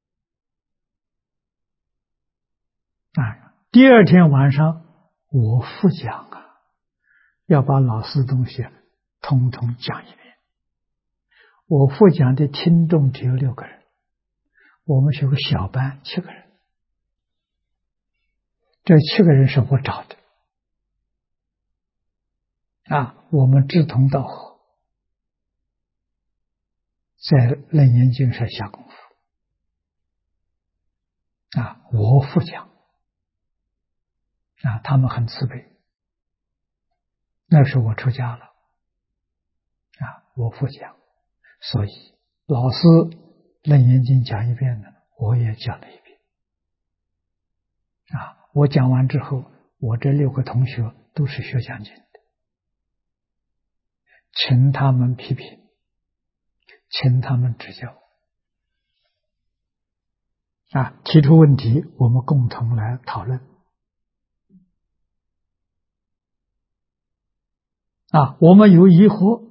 [SPEAKER 1] 第二天晚上我复讲要把老师东西统统讲一遍。我复讲的听众只有6个人，我们是个小班7个人，这7个人是我找的我们志同道合，在楞严经上下功夫我复讲他们很慈悲。那时候我出家了我复讲，所以老师楞严经讲一遍呢，我也讲了一遍我讲完之后，我这6个同学都是学讲经的，请他们批评，请他们指教提出问题，我们共同来讨论我们有疑惑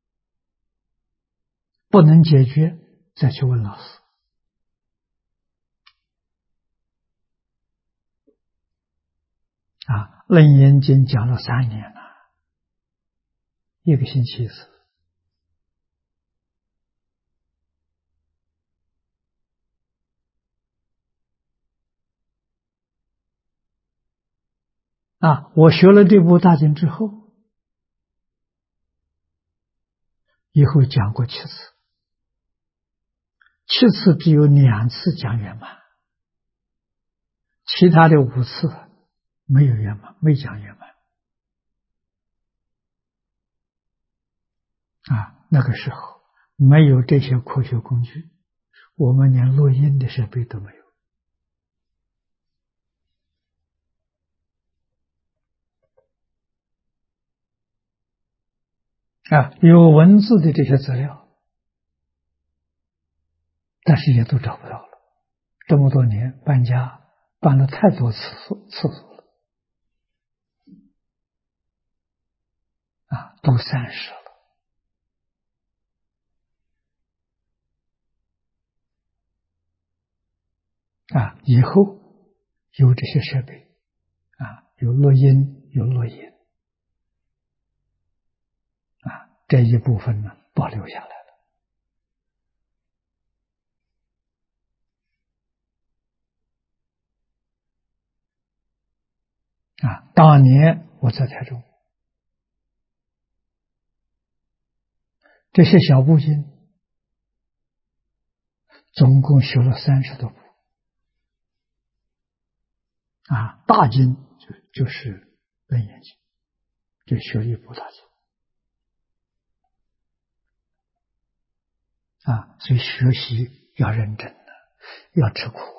[SPEAKER 1] 不能解决，再去问老师楞严经讲了3年了，1个星期一次我学了这部大经之后，以后讲过7次，7次只有2次讲圆满，其他的5次没有圆满，没讲圆满那个时候没有这些科学工具，我们连录音的设备都没有有文字的这些资料，但是也都找不到了。这么多年搬家搬了太多次数了都散失了以后有这些设备有录音有录音这一部分呢保留下来了当年我在台中，这些小部经总共学了30多部大经就是楞严经，就学一部大经所以学习要认真的，要吃苦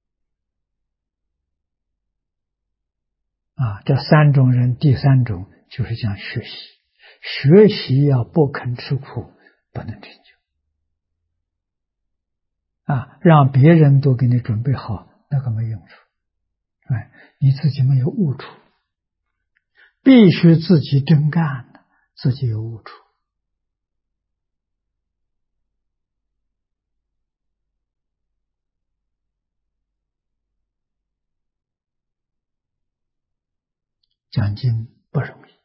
[SPEAKER 1] 这3种人，第3种就是讲学习，学习要不肯吃苦，不能成就。让别人都给你准备好，那个没用处。你自己没有悟处，必须自己真干的，自己有悟处。讲经不容易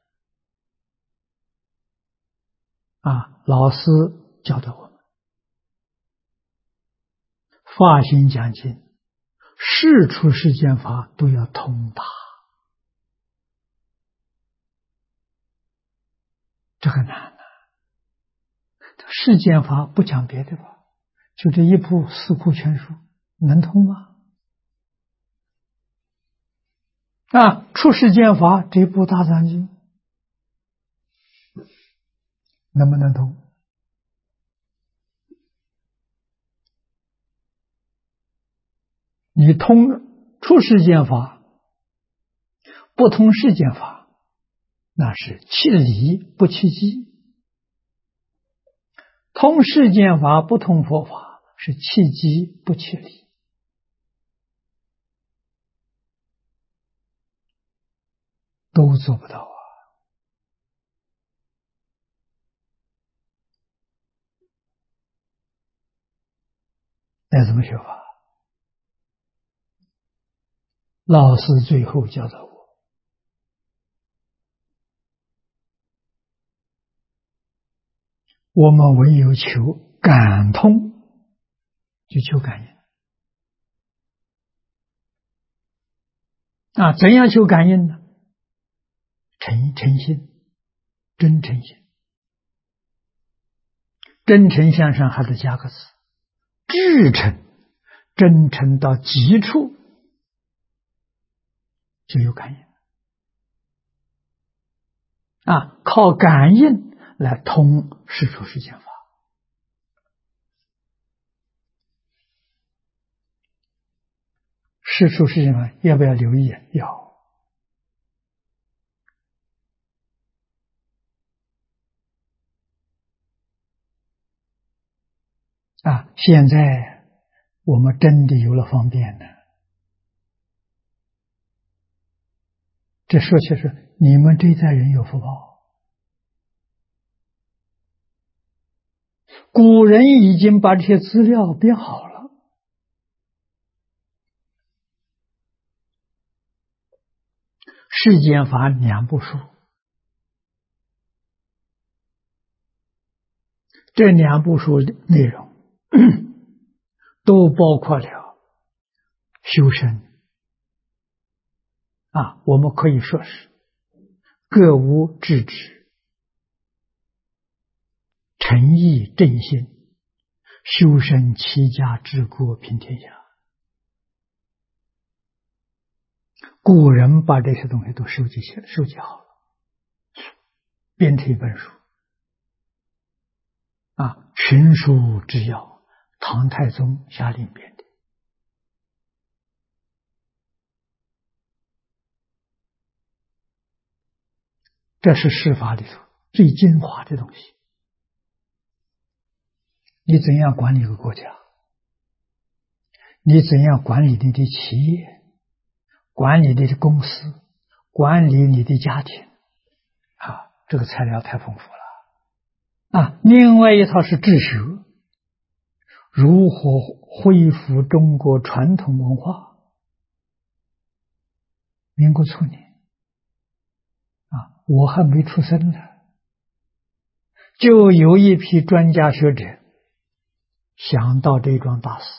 [SPEAKER 1] 老师教导我们，发心讲经，事出世间法都要通达，这个难啊。世间法不讲别的吧，就这一部四库全书能通吗？出世间法这部大藏经能不能通？你通出世间法，不通世间法，那是弃理不弃机；通世间法不通佛法，是弃机不弃理。都做不到啊。那怎么学法？老师最后教导我们唯有求感通，就求感应怎样求感应呢？诚心，真诚心，真诚向上还得加个字，至诚，真诚到极处就有感应靠感应来通世出世间法。世出世间法要不要留意？要。现在我们真的有了方便了。这说起是你们这一代人有福报，古人已经把这些资料编好了，世间法2部书，这2部书的内容都包括了修身我们可以说是各无智止，诚意正心，修身齐家治国平天下。古人把这些东西都收集好了，编成一本书群书之要，唐太宗下令编的。这是世法里头最精华的东西。你怎样管理一个国家？你怎样管理你的企业？管理你的公司？管理你的家庭？这个材料太丰富了。另外一套是治学，如何恢复中国传统文化。民国初年我还没出生呢，就有一批专家学者想到这桩大事，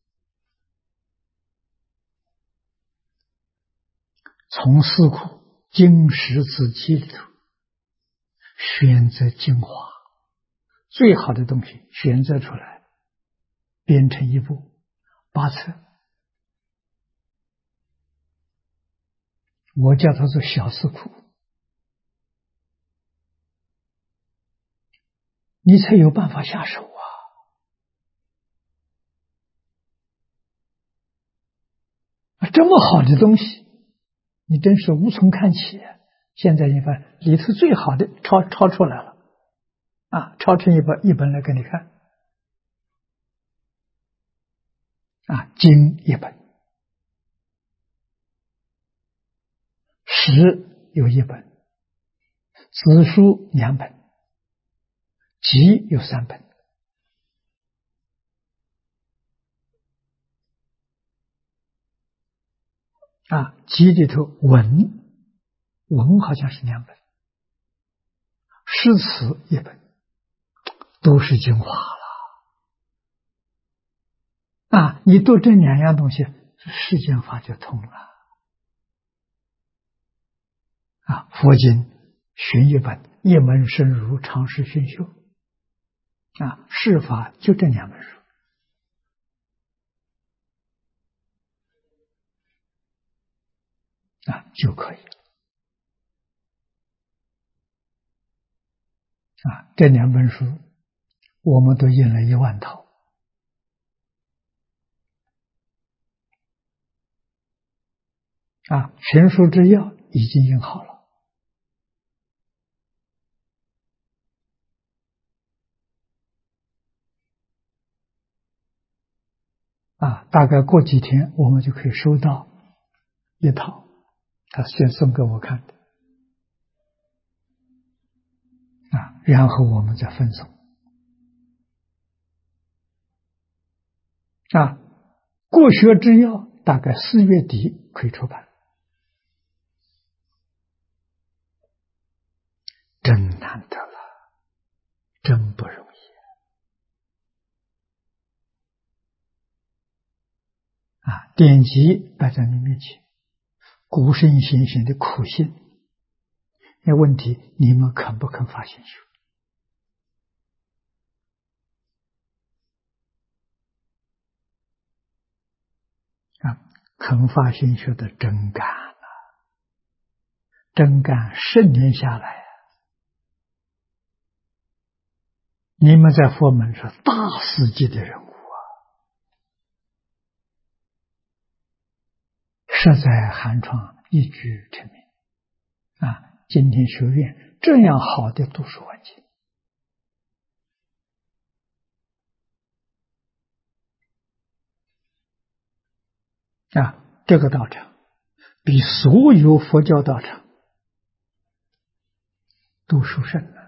[SPEAKER 1] 从四库经史子集里头选择精华最好的东西，选择出来编成一部8册，我叫它做小四库，你才有办法下手这么好的东西，你真是无从看起， 现在你看里头最好的抄出来了啊，抄成一本来给你看啊，经一本，史有一本，子书2本，集有3本啊，集里头文好像是2本，诗词1本，都是精华了啊！你读这2样东西，世间法就通了啊！佛经寻一本，一门深入，常识熏修啊！释法就这2本书啊就可以了啊！这2本书我们都印了1万套啊！全书之要已经印好了啊！大概过几天我们就可以收到1套，他先送给我看的啊，然后我们再分送啊。国学之要大概4月底可以出版，真难得了，真不容易啊！典籍摆在你面前，古圣先贤的苦心，那问题你们肯不肯发心修啊？肯发心修的真干了，真干10年下来，你们在佛门是大世界的人物啊，实在寒窗一举成名啊！今天学院这样好的读书环境啊，这个道场比所有佛教道场都殊胜了。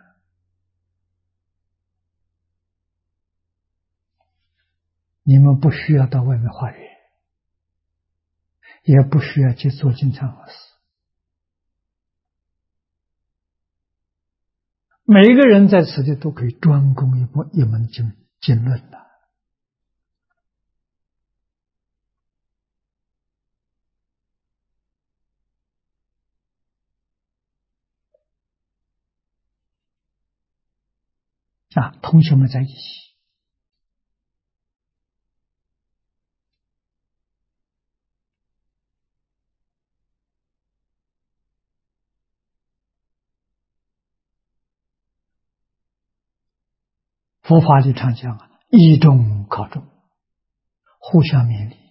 [SPEAKER 1] 你们不需要到外面化缘，也不需要去做金蝉法师，每一个人在此地都可以专攻一门经论的啊！同学们在一起，佛法里常讲啊，以众考众，互相勉励，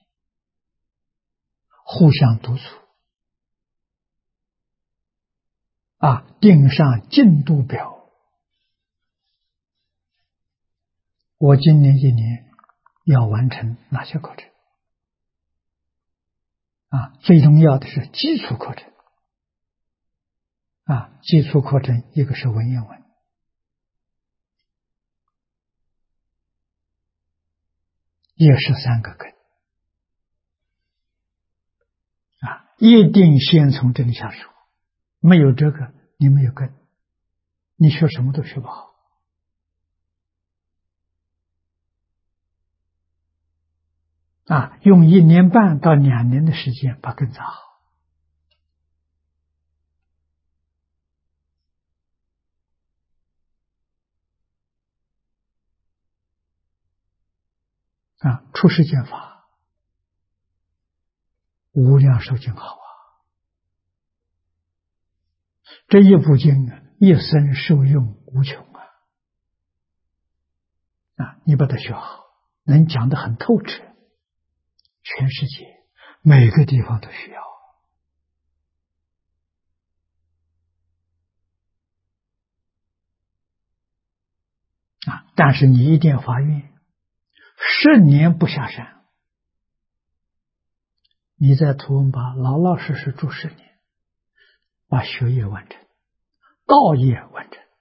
[SPEAKER 1] 互相督促啊，定上进度表。我今年1年要完成哪些课程啊？最重要的是基础课程啊，基础课程一个是文言文，也是3个根啊，一定先从这里下手，没有这个你没有根，你学什么都学不好啊！用1年半到2年的时间把根扎好啊！出世间法，无量寿经好啊！这一部经啊，一生受用无穷啊！你把它学好，能讲得很透彻，全世界每个地方都需要但是你一定要发愿，10年不下山，你在图文巴老老实实住10年，把学业完成，道业完成，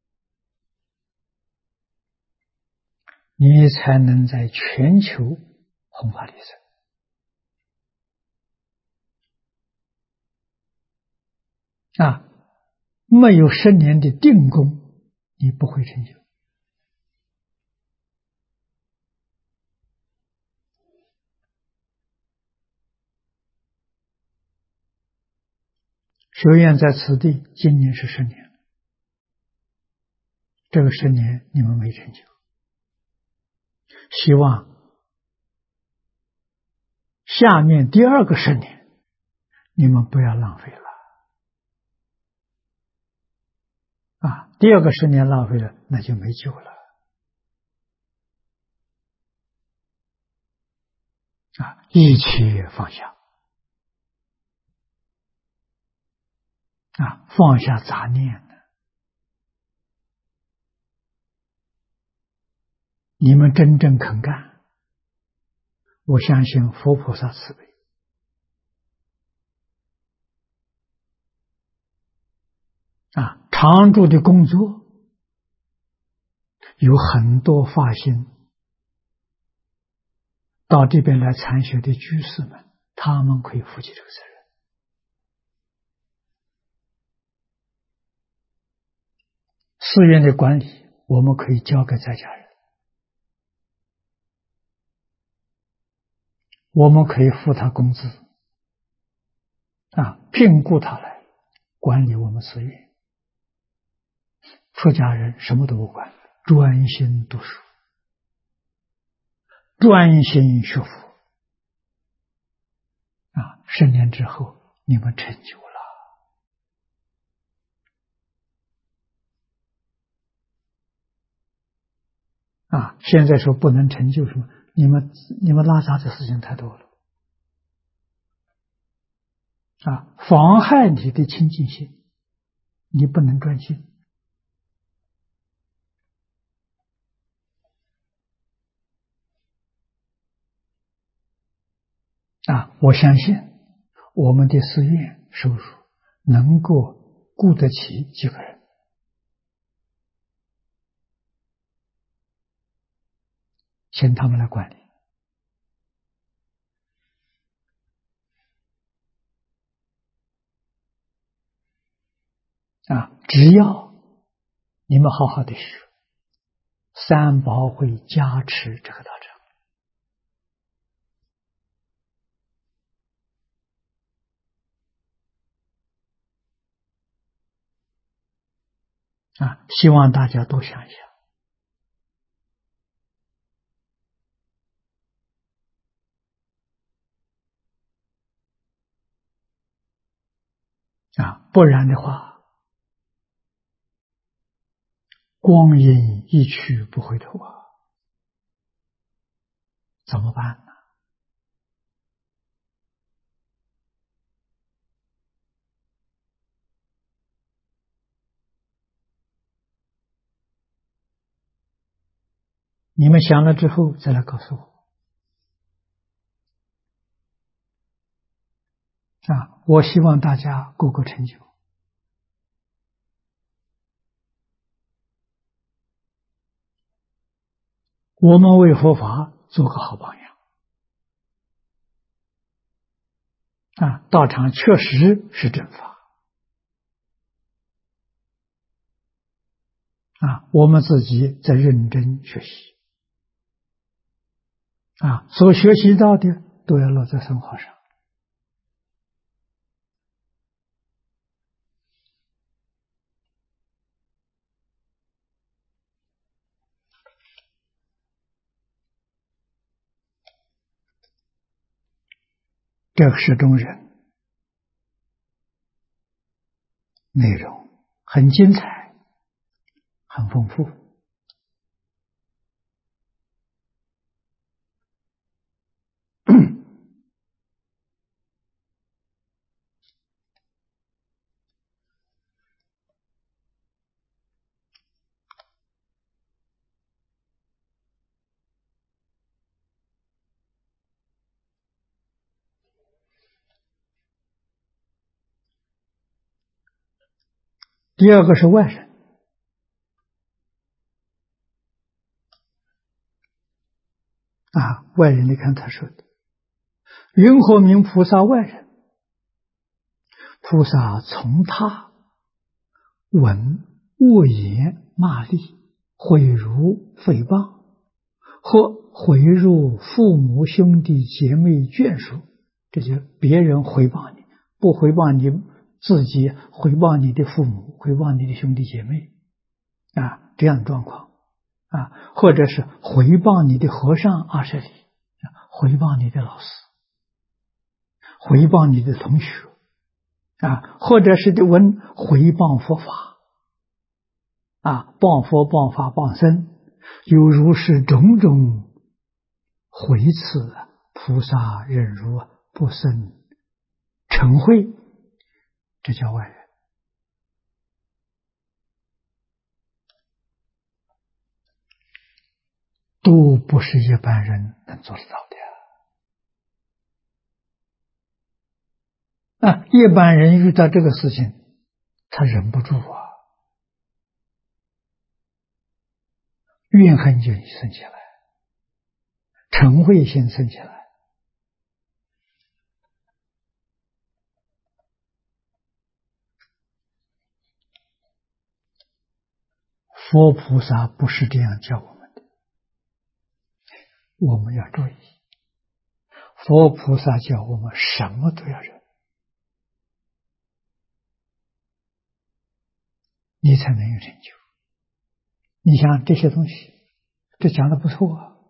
[SPEAKER 1] 你才能在全球弘法利生。没有10年的定功，你不会成就。学院在此地，今年是10年，这个10年你们没成就，希望下面第2个10年你们不要浪费了。第2个10年浪费了，那就没救了。一切放下，放下杂念，你们真正肯干，我相信佛菩萨慈悲，常住的工作有很多发心到这边来参学的居士们，他们可以负起这个责任。寺院的管理我们可以交给在家人，我们可以付他工资，聘雇他来管理我们寺院。出家人什么都不管，专心读书，专心学佛。10年之后你们成就了。现在说不能成就什么，你们拉杂的事情太多了。妨害你的清净心，你不能专心。我相信我们的寺院收入能够顾得起几个人，请他们来管理。只要你们好好的学，三宝会加持这个道场。希望大家都想一想，不然的话，光阴一去不回头怎么办呢？你们想了之后再来告诉我。我希望大家个个成就。我们为佛法做个好榜样。道场确实是正法。我们自己在认真学习。所学习到的都要落在生活上。这10种人内容很精彩，很丰富。 第二个是外人外人你看他说的，云何名菩萨外人？菩萨从他闻恶言骂詈，毁辱诽谤，或毁辱父母兄弟姐妹眷属，这就别人诽谤你，不诽谤你自己，诽谤你的父母，诽谤你的兄弟姐妹这样的状况或者是诽谤你的和尚阿舍利，诽谤你的老师，诽谤你的同学或者是闻诽谤佛法谤佛谤法谤僧，有如是种种毁此，菩萨忍辱不生嗔恚，这叫外人。都不是一般人能做得到的一般人遇到这个事情，他忍不住怨恨就生起来，嗔恚心生起来。佛菩萨不是这样教我们的，我们要注意。佛菩萨教我们什么都要忍，你才能有成就。你想这些东西，这讲的不错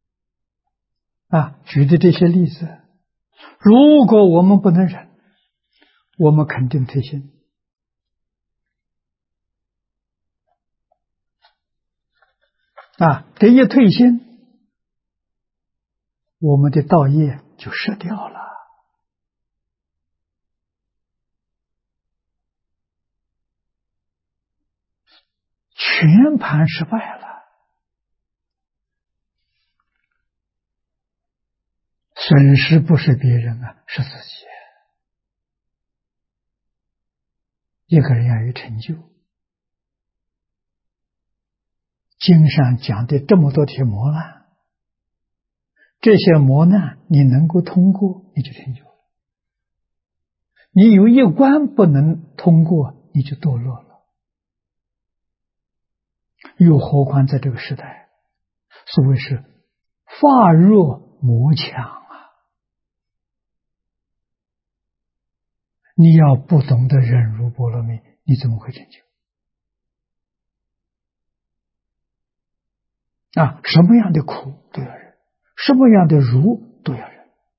[SPEAKER 1] 举的这些例子，如果我们不能忍，我们肯定退心这一退心，我们的道业就失掉了，全盘失败了。损失不是别人是自己。一个人要有成就，经上讲的这么多的磨难，这些磨难你能够通过，你就成就了。你有一关不能通过，你就堕落了。又何况在这个时代，所谓是法弱魔强你要不懂得忍辱波罗蜜，你怎么会成就什么样的苦都要忍，什么样的辱都要忍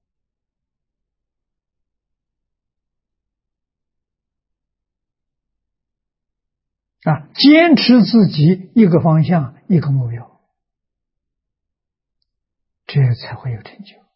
[SPEAKER 1] 坚持自己一个方向一个目标，这才会有成就。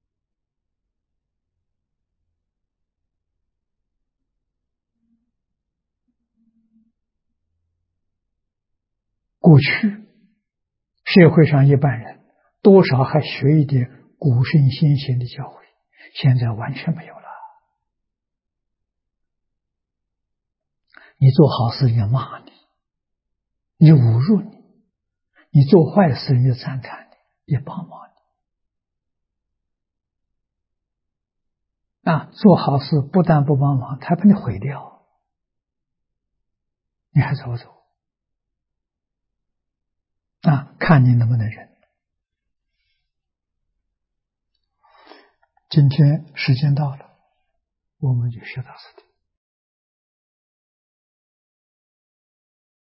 [SPEAKER 1] 过去社会上一般人多少还学一点古圣先贤的教诲，现在完全没有了。你做好事人家骂你，你侮辱你，你做坏事人家赞叹你，也帮忙你做好事不但不帮忙，他把你毁掉，你还怎么走看你能不能忍。今天时间到了，我们就学到此地。